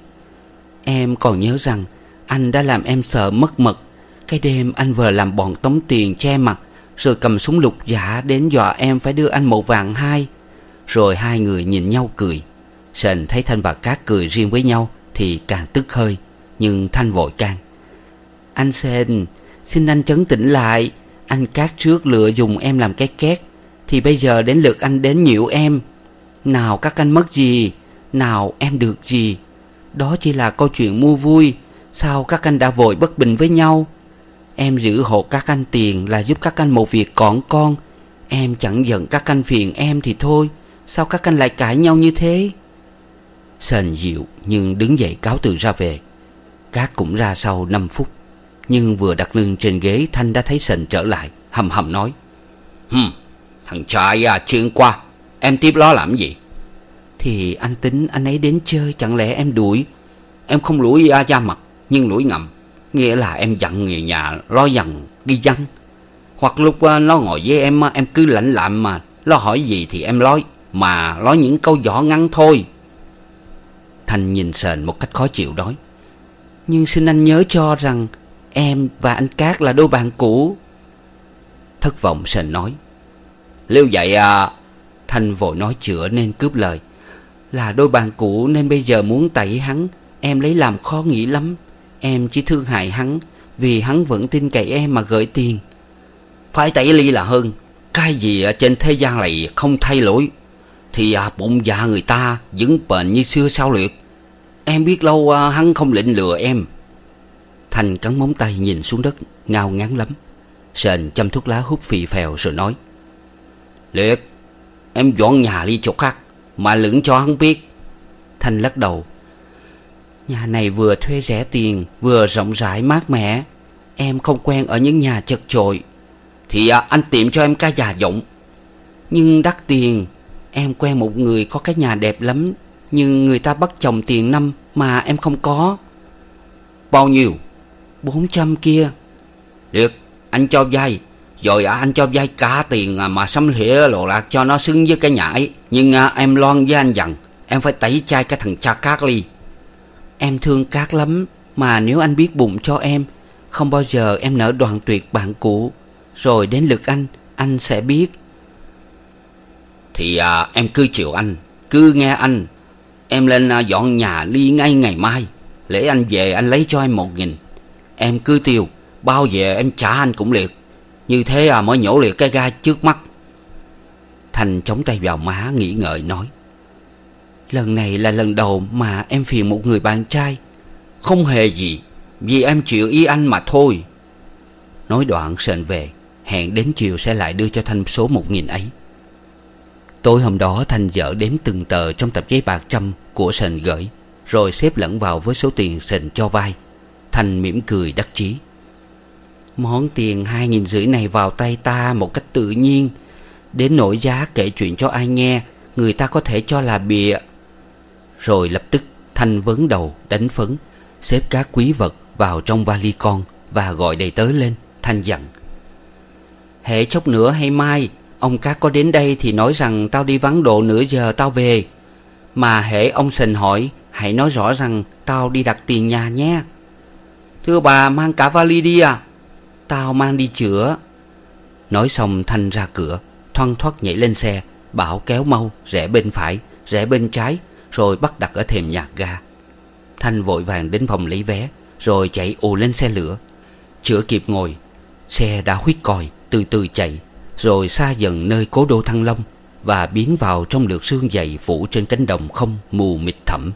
Em còn nhớ rằng anh đã làm em sợ mất mật cái đêm anh vừa làm bọn tống tiền che mặt, rồi cầm súng lục giả đến dọa em phải đưa anh một vạn hai. Rồi hai người nhìn nhau cười. Sình thấy Thanh và Cát cười riêng với nhau thì càng tức hơi. Nhưng Thanh vội can. Anh Sình, xin anh trấn tĩnh lại. Anh Cát trước lựa dùng em làm cái két, thì bây giờ đến lượt anh đến nhiễu em. Nào các anh mất gì, nào em được gì. Đó chỉ là câu chuyện mua vui. Sao các anh đã vội bất bình với nhau? Em giữ hộ các anh tiền là giúp các anh một việc cỏn con. Em chẳng giận các anh phiền em thì thôi. Sao các anh lại cãi nhau như thế? Sình dịu nhưng đứng dậy cáo từ ra về. Cát cũng ra sau năm phút. Nhưng vừa đặt lưng trên ghế, Thanh đã thấy Sình trở lại, hầm hầm nói. Hừm, thằng trai à, chuyện qua. Em tiếp lo làm gì? Thì anh tính anh ấy đến chơi, chẳng lẽ em đuổi? Em không lủi ra da mặt, nhưng lủi ngầm. Nghĩa là em dặn người nhà lo dần đi vắng. Hoặc lúc uh, nó ngồi với em, em cứ lạnh lạm mà nó hỏi gì thì em nói, mà nói những câu võ ngắn thôi. Thanh nhìn Sình một cách khó chịu nói. Nhưng xin anh nhớ cho rằng em và anh Cát là đôi bạn cũ. Thất vọng Sình nói. Nếu vậy à... Thanh vội nói chữa nên cướp lời. Là đôi bạn cũ nên bây giờ muốn tẩy hắn em lấy làm khó nghĩ lắm. Em chỉ thương hại hắn vì hắn vẫn tin cậy em mà gửi tiền. Phải tẩy ly là hơn. Cái gì ở trên thế gian này không thay đổi thì à, bụng dạ người ta vẫn bền như xưa sao liệt. Em biết lâu à, hắn không định lừa em. Thanh cắn móng tay nhìn xuống đất, ngao ngán lắm. Sình châm thuốc lá hút phì phèo rồi nói. Liệt, em dọn nhà đi chỗ khác mà lửng cho hắn biết. Thanh lắc đầu. Nhà này vừa thuê rẻ tiền, vừa rộng rãi mát mẻ. Em không quen ở những nhà chật chội. Thì à, anh tìm cho em cái nhà rộng. Nhưng đắt tiền. Em quen một người có cái nhà đẹp lắm, nhưng người ta bắt chồng tiền năm mà em không có. Bao nhiêu? Bốn trăm kia. Được, anh cho vay. Rồi à, anh cho vay cả tiền à, mà sắm lĩa lộ lạc cho nó xứng với cái nhà ấy. Nhưng à, em loan với anh rằng em phải tẩy chay cái thằng cha Cát đi. Em thương Cát lắm, mà nếu anh biết bụng cho em, không bao giờ em nỡ đoạn tuyệt bạn cũ. Rồi đến lượt anh, anh sẽ biết. Thì à, em cứ chịu anh, cứ nghe anh. Em lên à, dọn nhà đi ngay ngày mai. Lễ anh về anh lấy cho em một nghìn. Em cứ tiêu, bao giờ em trả anh cũng liệt. Như thế à, mới nhổ liệt cái gai trước mắt. Thanh chống tay vào má nghĩ ngợi nói. Lần này là lần đầu mà em phiền một người bạn trai. Không hề gì, vì em chịu ý anh mà thôi. Nói đoạn Sình về, hẹn đến chiều sẽ lại đưa cho Thanh số một nghìn ấy. Tối hôm đó Thanh dở đếm từng tờ trong tập giấy bạc trăm của Sình gửi, rồi xếp lẫn vào với số tiền Sình cho vay. Thanh mỉm cười đắc chí. Món tiền hai nghìn rưỡi này vào tay ta một cách tự nhiên. Đến nỗi giá kể chuyện cho ai nghe, người ta có thể cho là bịa. Rồi lập tức Thanh vấn đầu đánh phấn, xếp các quý vật vào trong vali con và gọi đầy tớ lên. Thanh dặn: hễ chốc nữa hay mai ông Cát có đến đây thì nói rằng tao đi vắng độ nửa giờ tao về. Mà hễ ông Sình hỏi, hãy nói rõ rằng tao đi đặt tiền nhà nhé. Thưa bà, mang cả vali đi à? Tao mang đi chữa. Nói xong Thanh ra cửa, thoăn thoắt nhảy lên xe, bảo kéo mau, rẽ bên phải, rẽ bên trái, rồi bắt đặt ở thềm nhà ga. Thanh vội vàng đến phòng lấy vé, rồi chạy ù lên xe lửa. Chưa kịp ngồi, xe đã huýt còi, từ từ chạy, rồi xa dần nơi cố đô Thăng Long, và biến vào trong lượt sương dày phủ trên cánh đồng không mù mịt thẳm.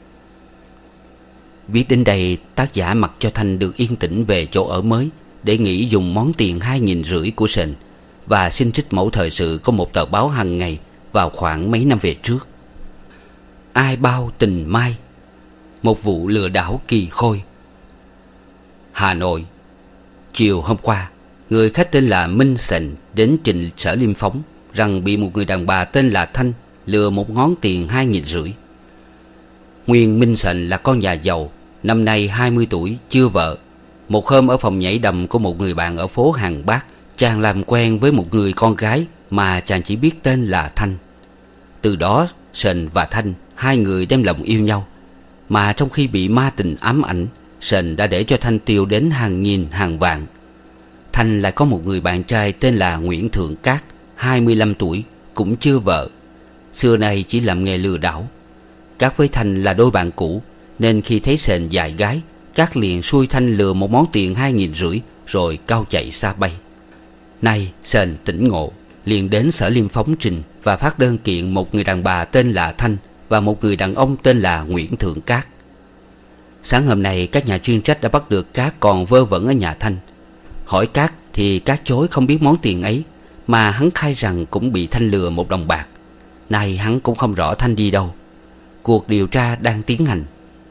Viết đến đây, tác giả mặc cho Thanh được yên tĩnh về chỗ ở mới, để nghỉ dùng món tiền hai nghìn rưỡi của Sình, và xin trích mẫu thời sự có một tờ báo hàng ngày vào khoảng mấy năm về trước. Ai bao tình mai, một vụ lừa đảo kỳ khôi. Hà Nội. Chiều hôm qua, người khách tên là Minh Sình đến trình sở Liêm Phóng rằng bị một người đàn bà tên là Thanh lừa một ngón tiền hai nghìn rưỡi. Nguyên Minh Sình là con nhà giàu, năm nay hai mươi tuổi, chưa vợ. Một hôm ở phòng nhảy đầm của một người bạn ở phố Hàng Bát, chàng làm quen với một người con gái mà chàng chỉ biết tên là Thanh. Từ đó Sình và Thanh, hai người đem lòng yêu nhau. Mà trong khi bị ma tình ám ảnh, Sình đã để cho Thanh tiêu đến hàng nghìn hàng vạn. Thanh lại có một người bạn trai tên là Nguyễn Thượng Cát, hai mươi lăm tuổi, cũng chưa vợ. Xưa nay chỉ làm nghề lừa đảo. Cát với Thanh là đôi bạn cũ, nên khi thấy Sình dài gái, Cát liền xui Thanh lừa một món tiền hai nghìn rưỡi, rồi cao chạy xa bay. Nay Sình tỉnh ngộ, liền đến sở Liêm Phóng trình và phát đơn kiện một người đàn bà tên là Thanh và một người đàn ông tên là Nguyễn Thượng Cát. Sáng hôm nay các nhà chuyên trách đã bắt được Cát còn vơ vẩn ở nhà Thanh. Hỏi Cát thì Cát chối không biết món tiền ấy, mà hắn khai rằng cũng bị Thanh lừa một đồng bạc. Nay hắn cũng không rõ Thanh đi đâu. Cuộc điều tra đang tiến hành.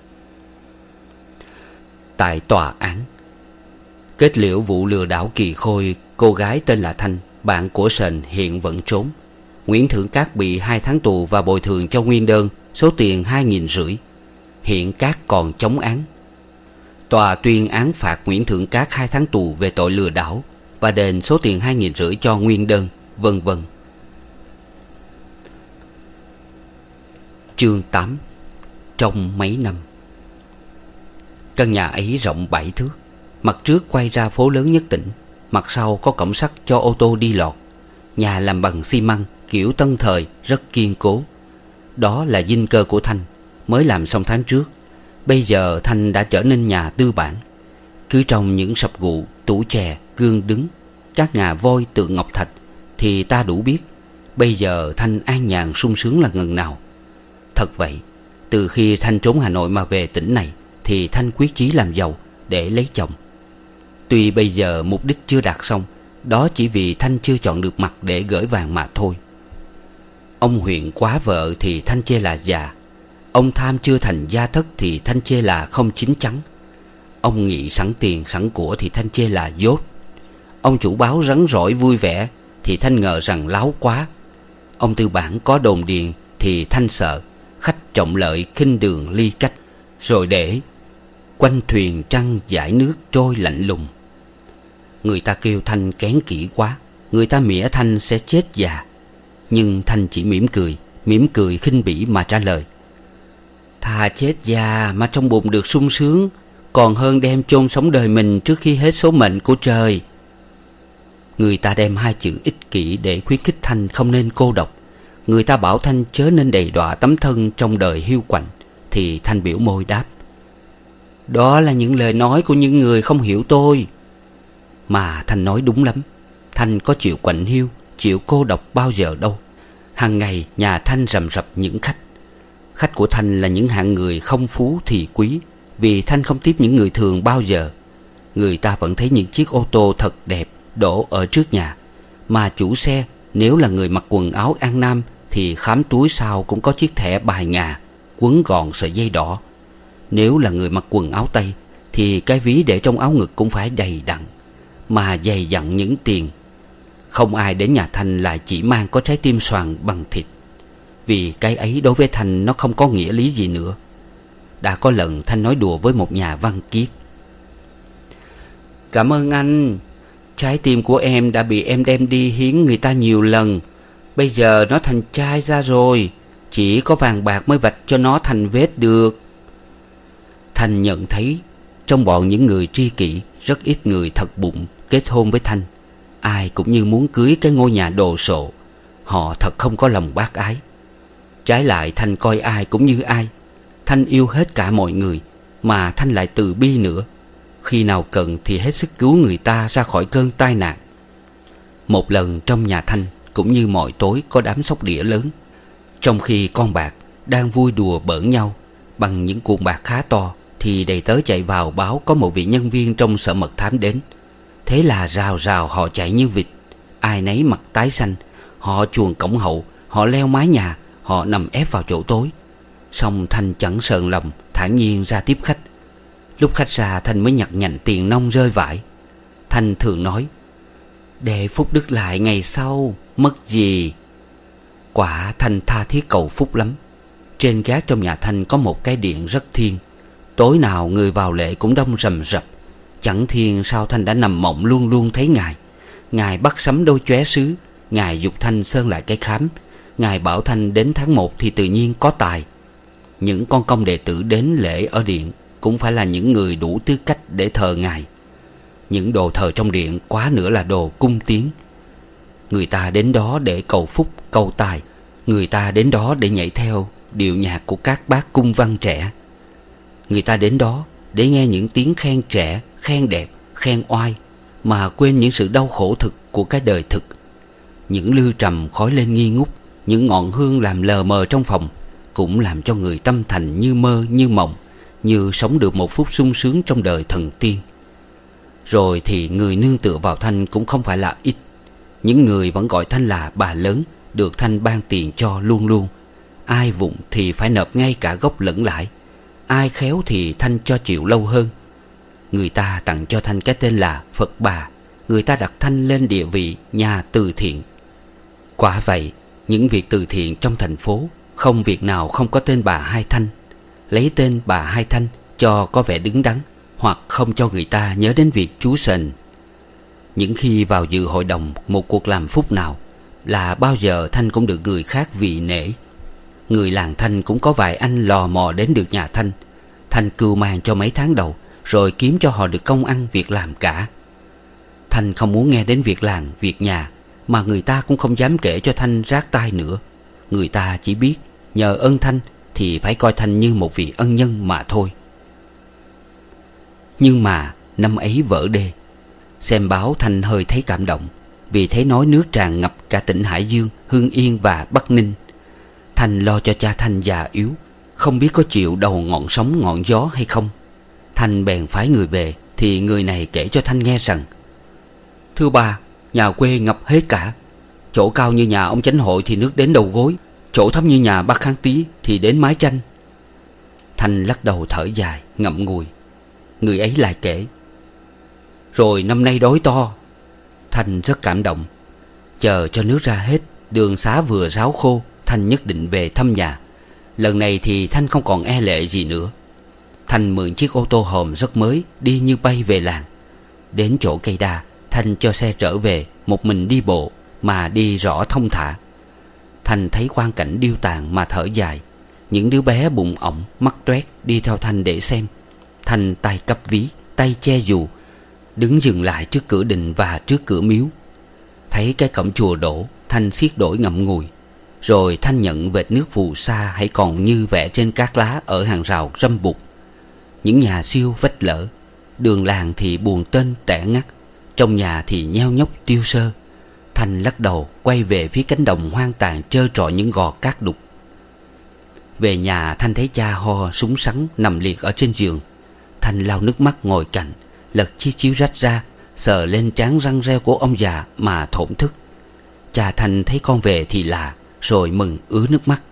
Tại tòa án, kết liễu vụ lừa đảo kỳ khôi, cô gái tên là Thanh, bạn của Sình, hiện vẫn trốn. Nguyễn Thượng Cát bị hai tháng tù và bồi thường cho nguyên đơn số tiền hai nghìn rưỡi. Hiện Cát còn chống án. Tòa tuyên án phạt Nguyễn Thượng Cát hai tháng tù về tội lừa đảo và đền số tiền hai nghìn rưỡi cho nguyên đơn, vân vân. Chương tám. Trong mấy năm. Căn nhà ấy rộng bảy thước. Mặt trước quay ra phố lớn nhất tỉnh, mặt sau có cổng sắt cho ô tô đi lọt. Nhà làm bằng xi măng kiểu tân thời, rất kiên cố. Đó là dinh cơ của Thanh, mới làm xong tháng trước. Bây giờ Thanh đã trở nên nhà tư bản. Cứ trong những sập gụ, tủ chè, gương đứng, các ngà voi tượng ngọc thạch, thì ta đủ biết bây giờ Thanh an nhàn sung sướng là ngần nào. Thật vậy, từ khi Thanh trốn Hà Nội mà về tỉnh này, thì Thanh quyết chí làm giàu để lấy chồng. Tuy bây giờ mục đích chưa đạt xong, đó chỉ vì Thanh chưa chọn được mặt để gửi vàng mà thôi. Ông huyện quá vợ thì Thanh chê là già. Ông tham chưa thành gia thất thì Thanh chê là không chín chắn. Ông nghị sẵn tiền sẵn của thì Thanh chê là dốt. Ông chủ báo rắn rỏi vui vẻ thì Thanh ngờ rằng láo quá. Ông tư bản có đồn điền thì Thanh sợ khách trọng lợi khinh đường ly cách, rồi để quanh thuyền trăng dải nước trôi lạnh lùng. Người ta kêu Thanh kén kỹ quá, người ta mỉa Thanh sẽ chết già. Nhưng Thanh chỉ mỉm cười, mỉm cười khinh bỉ mà trả lời: thà chết già mà trong bụng được sung sướng, còn hơn đem chôn sống đời mình trước khi hết số mệnh của trời. Người ta đem hai chữ ích kỷ để khuyến khích Thanh không nên cô độc. Người ta bảo Thanh chớ nên đầy đọa tấm thân trong đời hiu quạnh, thì Thanh biểu môi đáp: đó là những lời nói của những người không hiểu tôi. Mà Thanh nói đúng lắm. Thanh có chịu quạnh hiu, chịu cô độc bao giờ đâu. Hàng ngày nhà Thanh rầm rập những khách. Khách của Thanh là những hạng người không phú thì quý, vì Thanh không tiếp những người thường bao giờ. Người ta vẫn thấy những chiếc ô tô thật đẹp đổ ở trước nhà, mà chủ xe nếu là người mặc quần áo An Nam thì khám túi sau cũng có chiếc thẻ bài ngà quấn gòn sợi dây đỏ. Nếu là người mặc quần áo Tây thì cái ví để trong áo ngực cũng phải đầy đặn, mà dày dặn những tiền. Không ai đến nhà Thanh lại chỉ mang có trái tim xoàn bằng thịt, vì cái ấy đối với Thanh nó không có nghĩa lý gì nữa. Đã có lần Thanh nói đùa với một nhà văn kiết: "Cảm ơn anh. Trái tim của em đã bị em đem đi hiến người ta nhiều lần. Bây giờ nó thành chai ra rồi. Chỉ có vàng bạc mới vạch cho nó thành vết được." Thanh nhận thấy trong bọn những người tri kỷ, rất ít người thật bụng kết hôn với Thanh. Ai cũng như muốn cưới cái ngôi nhà đồ sộ. Họ thật không có lòng bác ái. Trái lại, Thanh coi ai cũng như ai. Thanh yêu hết cả mọi người, mà Thanh lại từ bi nữa. Khi nào cần thì hết sức cứu người ta ra khỏi cơn tai nạn. Một lần trong nhà Thanh cũng như mọi tối có đám sóc đĩa lớn. Trong khi con bạc đang vui đùa bỡn nhau bằng những cuộn bạc khá to, thì đầy tớ chạy vào báo có một vị nhân viên trong sở mật thám đến. Thế là rào rào họ chạy như vịt. Ai nấy mặt tái xanh. Họ chuồn cổng hậu, họ leo mái nhà, họ nằm ép vào chỗ tối. Xong Thanh chẳng sờn lòng, thản nhiên ra tiếp khách. Lúc khách ra, Thanh mới nhặt nhạnh tiền nông rơi vãi. Thanh thường nói: "Để phúc đức lại ngày sau, mất gì." Quả Thanh tha thiết cầu phúc lắm. Trên gác trong nhà Thanh có một cái điện rất thiêng. Tối nào người vào lễ cũng đông rầm rập. Chẳng thiên sao Thanh đã nằm mộng luôn luôn thấy Ngài. Ngài bắt sắm đôi chóe sứ. Ngài dục Thanh sơn lại cái khám. Ngài bảo Thanh đến tháng một thì tự nhiên có tài. Những con công đệ tử đến lễ ở điện cũng phải là những người đủ tư cách để thờ Ngài. Những đồ thờ trong điện quá nữa là đồ cung tiến. Người ta đến đó để cầu phúc, cầu tài. Người ta đến đó để nhảy theo điệu nhạc của các bác cung văn trẻ. Người ta đến đó để nghe những tiếng khen trẻ, khen đẹp, khen oai, mà quên những sự đau khổ thực của cái đời thực. Những lư trầm khói lên nghi ngút, những ngọn hương làm lờ mờ trong phòng cũng làm cho người tâm thành như mơ như mộng, như sống được một phút sung sướng trong đời thần tiên. Rồi thì người nương tựa vào Thanh cũng không phải là ít. Những người vẫn gọi Thanh là bà lớn, được Thanh ban tiền cho luôn luôn. Ai vụng thì phải nộp ngay cả gốc lẫn lãi. Ai khéo thì Thanh cho chịu lâu hơn. Người ta tặng cho Thanh cái tên là Phật Bà. Người ta đặt Thanh lên địa vị nhà từ thiện. Quả vậy, những việc từ thiện trong thành phố không việc nào không có tên bà Hai Thanh. Lấy tên bà Hai Thanh cho có vẻ đứng đắn, hoặc không cho người ta nhớ đến việc chú sền. Những khi vào dự hội đồng một cuộc làm phúc nào, là bao giờ Thanh cũng được người khác vị nể. Người làng Thanh cũng có vài anh lò mò đến được nhà Thanh. Thanh cưu mang cho mấy tháng đầu, rồi kiếm cho họ được công ăn việc làm cả. Thanh không muốn nghe đến việc làng, việc nhà, mà người ta cũng không dám kể cho Thanh rát tai nữa. Người ta chỉ biết nhờ ơn Thanh thì phải coi Thanh như một vị ân nhân mà thôi. Nhưng mà năm ấy vỡ đê. Xem báo Thanh hơi thấy cảm động, vì thấy nói nước tràn ngập cả tỉnh Hải Dương, Hưng Yên và Bắc Ninh. Thanh lo cho cha Thanh già yếu, không biết có chịu đầu ngọn sóng ngọn gió hay không. Thanh bèn phái người về, thì người này kể cho Thanh nghe rằng: "Thưa bà, nhà quê ngập hết cả. Chỗ cao như nhà ông chánh hội thì nước đến đầu gối, chỗ thấp như nhà bác Khang Tý thì đến mái tranh." Thanh lắc đầu thở dài, ngậm ngùi. Người ấy lại kể: "Rồi năm nay đói to." Thanh rất cảm động. Chờ cho nước ra hết, đường xá vừa ráo khô, Thanh nhất định về thăm nhà. Lần này thì Thanh không còn e lệ gì nữa. Thanh mượn chiếc ô tô hòm rất mới, đi như bay về làng. Đến chỗ cây đa, Thanh cho xe trở về, một mình đi bộ, mà đi rõ thông thả. Thanh thấy quang cảnh điêu tàn mà thở dài. Những đứa bé bụng ỏng, mắt toét đi theo Thanh để xem. Thanh tay cắp ví, tay che dù, đứng dừng lại trước cửa đình và trước cửa miếu. Thấy cái cổng chùa đổ, Thanh xiết đổi ngậm ngùi. Rồi Thanh nhận vệt nước phù sa hãy còn như vẽ trên cát lá ở hàng rào râm bụt. Những nhà siêu vách lở, đường làng thì buồn tên tẻ ngắt, trong nhà thì nheo nhóc tiêu sơ. Thanh lắc đầu quay về phía cánh đồng hoang tàn trơ trọi những gò cát đục. Về nhà, Thanh thấy cha ho súng sắn nằm liệt ở trên giường. Thanh lau nước mắt ngồi cạnh, lật chiếc chiếu rách ra, sờ lên trán răng reo của ông già mà thổn thức. Cha Thanh thấy con về thì lạ, rồi mừng ứa nước mắt.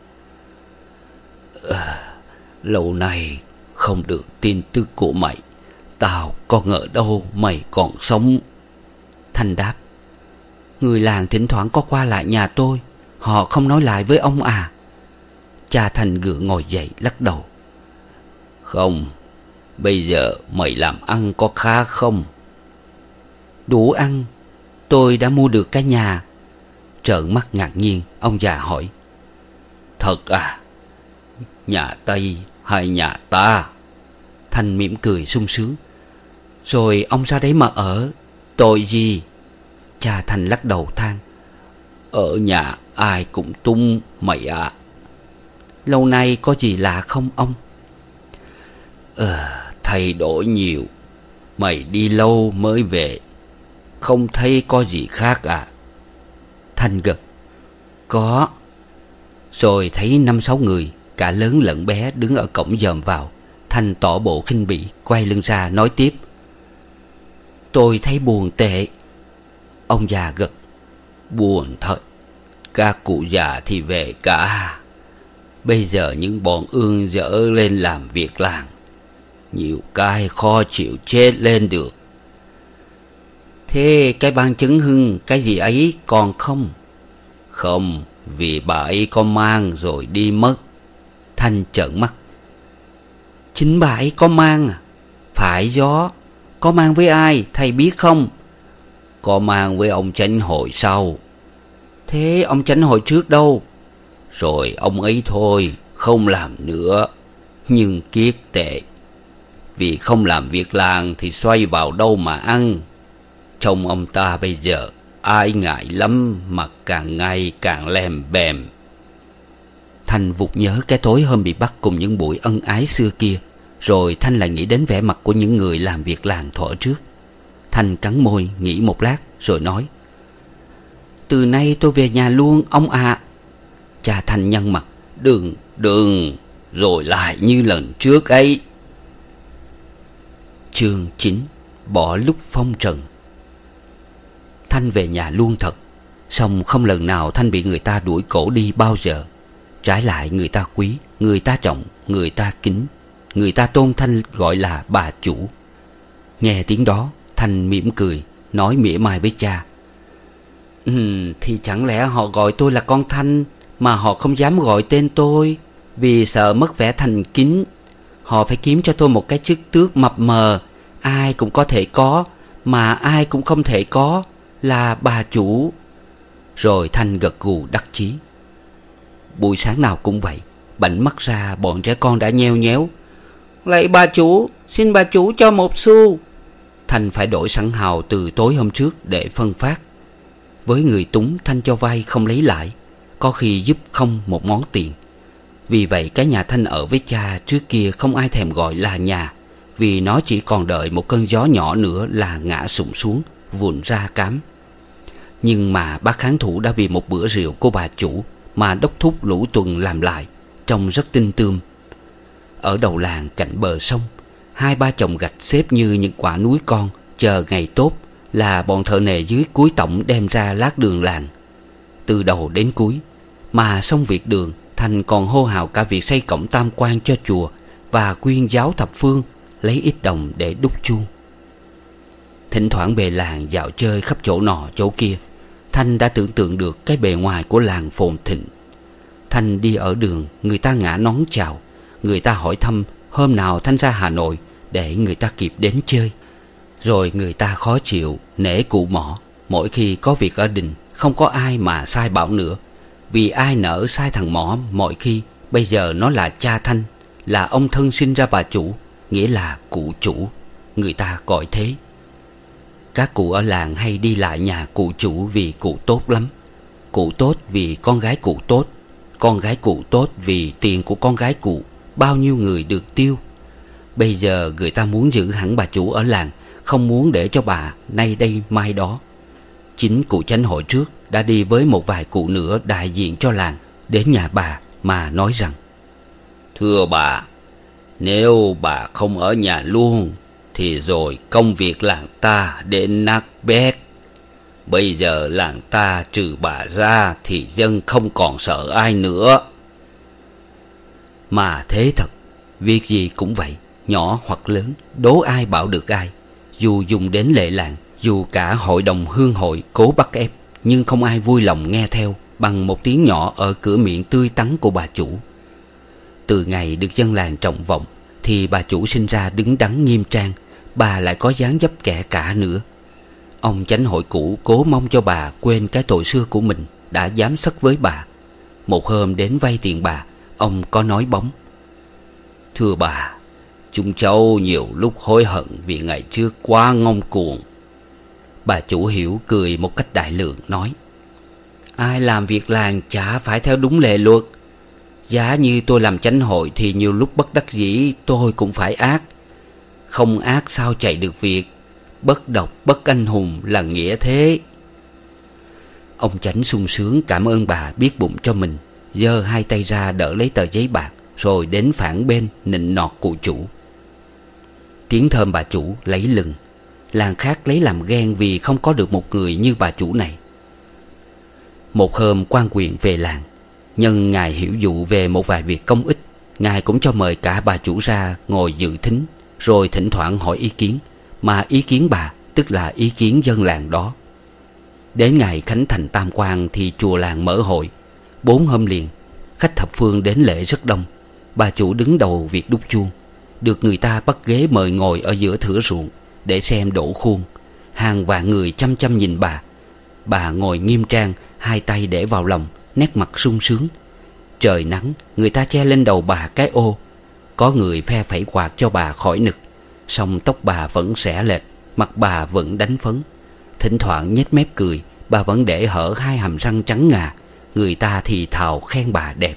À, lâu nay không được tin tức của mày, tao có ngờ đâu mày còn sống. Thanh đáp: Người làng thỉnh thoảng có qua lại nhà tôi, họ không nói lại với ông à? Cha Thanh gượng ngồi dậy lắc đầu: Không. Bây giờ mày làm ăn có khá không? Đủ ăn. Tôi đã mua được cái nhà. Trợn mắt ngạc nhiên, ông già hỏi. Thật à? Nhà Tây hay nhà ta? Thanh mỉm cười sung sướng. Rồi ông ra đấy mà ở. Tội gì? Cha Thanh lắc đầu than. Ở nhà ai cũng tung mày ạ. À. Lâu nay có gì lạ không ông? Ờ, thay đổi nhiều. Mày đi lâu mới về, không thấy có gì khác à? Thanh gật. Có. Rồi thấy năm sáu người, cả lớn lẫn bé, đứng ở cổng dòm vào. Thanh tỏ bộ khinh bỉ, quay lưng ra nói tiếp. Tôi thấy buồn tệ. Ông già gật. Buồn thật. Các cụ già thì về cả. Bây giờ những bọn ương dở lên làm việc làng, nhiều cái khó chịu chết lên được. Thế cái ban chứng hưng cái gì ấy còn không? Không, vì bà ấy có mang rồi đi mất. Thanh trợn mắt. Chính bà ấy có mang à? Phải gió. Có mang với ai thầy biết không? Có mang với ông chánh hội sau. Thế ông chánh hội trước đâu? Rồi ông ấy thôi, không làm nữa. Nhưng kiết tệ. Vì không làm việc làng thì xoay vào đâu mà ăn. Trông ông ta bây giờ ai ngại lắm, mà càng ngày càng lèm bèm. Thanh vụt nhớ cái tối hôm bị bắt cùng những buổi ân ái xưa kia. Rồi Thanh lại nghĩ đến vẻ mặt của những người làm việc làng thuở trước. Thanh cắn môi nghĩ một lát rồi nói. Từ nay tôi về nhà luôn ông ạ. À. Cha Thanh nhăn mặt. Đừng, đừng. Rồi lại như lần trước ấy. Chương chín. Bỏ lúc phong trần. Thanh về nhà luôn thật. Song không lần nào Thanh bị người ta đuổi cổ đi bao giờ. Trái lại người ta quý, người ta trọng, người ta kính. Người ta tôn Thanh gọi là bà chủ. Nghe tiếng đó, Thanh mỉm cười, nói mỉa mai với cha. Ừ, thì chẳng lẽ họ gọi tôi là con Thanh, mà họ không dám gọi tên tôi, vì sợ mất vẻ thành kính. Họ phải kiếm cho tôi một cái chức tước mập mờ, ai cũng có thể có, mà ai cũng không thể có, là bà chủ. Rồi Thanh gật gù đắc chí. Buổi sáng nào cũng vậy, bảnh mắt ra bọn trẻ con đã nheo nhéo. Lạy bà chủ, xin bà chủ cho một xu. Thanh phải đổi sẵn hào từ tối hôm trước để phân phát. Với người túng, Thanh cho vay không lấy lãi, có khi giúp không một món tiền. Vì vậy cái nhà Thanh ở với cha trước kia không ai thèm gọi là nhà, vì nó chỉ còn đợi một cơn gió nhỏ nữa là ngã sụp xuống, vụn ra cám. Nhưng mà bác kháng thủ đã vì một bữa rượu của bà chủ mà đốc thúc lũ tuần làm lại, trông rất tinh tươm. Ở đầu làng cạnh bờ sông, hai ba chồng gạch xếp như những quả núi con, chờ ngày tốt là bọn thợ nề dưới cuối tổng đem ra lát đường làng. Từ đầu đến cuối, mà xong việc đường, Thanh còn hô hào cả việc xây cổng tam quan cho chùa và quyên giáo thập phương, lấy ít đồng để đúc chuông. Thỉnh thoảng về làng dạo chơi khắp chỗ nọ chỗ kia, Thanh đã tưởng tượng được cái bề ngoài của làng phồn thịnh. Thanh đi ở đường, người ta ngả nón chào, người ta hỏi thăm hôm nào Thanh ra Hà Nội để người ta kịp đến chơi. Rồi người ta khó chịu, nể cụ Mỏ. Mỗi khi có việc ở đình, không có ai mà sai bảo nữa, vì ai nỡ sai thằng Mỏ mọi khi bây giờ nó là cha Thanh, là ông thân sinh ra bà chủ, nghĩa là cụ chủ, người ta gọi thế. Các cụ ở làng hay đi lại nhà cụ chủ vì cụ tốt lắm. Cụ tốt vì con gái cụ tốt, con gái cụ tốt vì tiền của con gái cụ, bao nhiêu người được tiêu. Bây giờ người ta muốn giữ hẳn bà chủ ở làng, không muốn để cho bà nay đây mai đó. Chính cụ chánh hội trước đã đi với một vài cụ nữa đại diện cho làng đến nhà bà mà nói rằng: Thưa bà, nếu bà không ở nhà luôn thì rồi công việc làng ta đến nát bét. Bây giờ làng ta trừ bà ra thì dân không còn sợ ai nữa. Mà thế thật, việc gì cũng vậy, nhỏ hoặc lớn, đố ai bảo được ai. Dù dùng đến lệ làng, dù cả hội đồng hương hội cố bắt ép, nhưng không ai vui lòng nghe theo bằng một tiếng nhỏ ở cửa miệng tươi tắn của bà chủ. Từ ngày được dân làng trọng vọng, thì bà chủ sinh ra đứng đắn nghiêm trang, bà lại có dáng dấp kẻ cả nữa. Ông chánh hội cũ cố mong cho bà quên cái tội xưa của mình đã dám sất với bà. Một hôm đến vay tiền bà, ông có nói bóng: "Thưa bà, chúng cháu nhiều lúc hối hận vì ngày trước quá ngông cuồng." Bà chủ hiểu, cười một cách đại lượng, nói: "Ai làm việc làng chả phải theo đúng lệ luật. Giá như tôi làm chánh hội thì nhiều lúc bất đắc dĩ tôi cũng phải ác. Không ác sao chạy được việc. Bất độc bất anh hùng là nghĩa thế." Ông chánh sung sướng cảm ơn bà biết bụng cho mình, giơ hai tay ra đỡ lấy tờ giấy bạc, rồi đến phản bên nịnh nọt cụ chủ. Tiếng thơm bà chủ lấy lừng. Làng khác lấy làm ghen vì không có được một người như bà chủ này. Một hôm quan quyền về làng, nhân ngài hiểu dụ về một vài việc công ích, ngài cũng cho mời cả bà chủ ra ngồi dự thính, rồi thỉnh thoảng hỏi ý kiến. Mà ý kiến bà tức là ý kiến dân làng đó. Đến ngày khánh thành tam quan thì chùa làng mở hội. Bốn hôm liền, khách thập phương đến lễ rất đông. Bà chủ đứng đầu việc đúc chuông, được người ta bắt ghế mời ngồi ở giữa thửa ruộng để xem đổ khuôn. Hàng vạn người chăm chăm nhìn bà. Bà ngồi nghiêm trang, hai tay để vào lòng, nét mặt sung sướng. Trời nắng, người ta che lên đầu bà cái ô. Có người phe phẩy quạt cho bà khỏi nực, song tóc bà vẫn xẻ lệch, mặt bà vẫn đánh phấn. Thỉnh thoảng nhếch mép cười, bà vẫn để hở hai hàm răng trắng ngà. Người ta thì thào khen bà đẹp.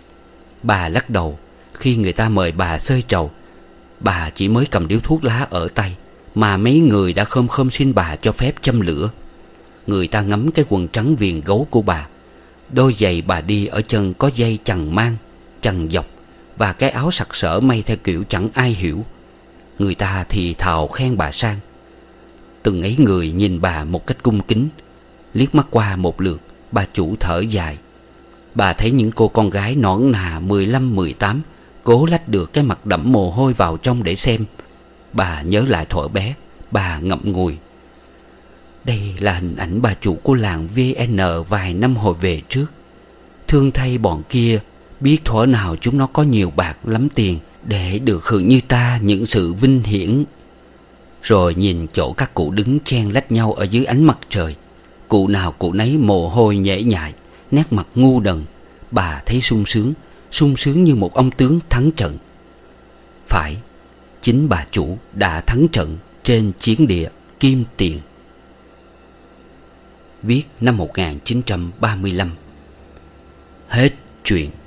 Bà lắc đầu khi người ta mời bà xơi trầu. Bà chỉ mới cầm điếu thuốc lá ở tay, mà mấy người đã khom khom xin bà cho phép châm lửa. Người ta ngắm cái quần trắng viền gấu của bà. Đôi giày bà đi ở chân có dây chằng mang, chằng dọc, và cái áo sặc sỡ may theo kiểu chẳng ai hiểu. Người ta thì thào khen bà sang. Từng ấy người nhìn bà một cách cung kính. Liếc mắt qua một lượt, bà chủ thở dài. Bà thấy những cô con gái nõn nà mười lăm mười tám cố lách được cái mặt đẫm mồ hôi vào trong để xem. Bà nhớ lại thuở bé, bà ngậm ngùi. Đây là hình ảnh bà chủ của làng vê en vài năm hồi về trước. Thương thay bọn kia, biết thuở nào chúng nó có nhiều bạc lắm tiền để được hưởng như ta những sự vinh hiển. Rồi nhìn chỗ các cụ đứng chen lách nhau ở dưới ánh mặt trời. Cụ nào cụ nấy mồ hôi nhễ nhại, nét mặt ngu đần. Bà thấy sung sướng, sung sướng như một ông tướng thắng trận. Phải, chính bà chủ đã thắng trận trên chiến địa Kim Tiền. Viết năm một nghìn chín trăm ba mươi lăm. Hết chuyện.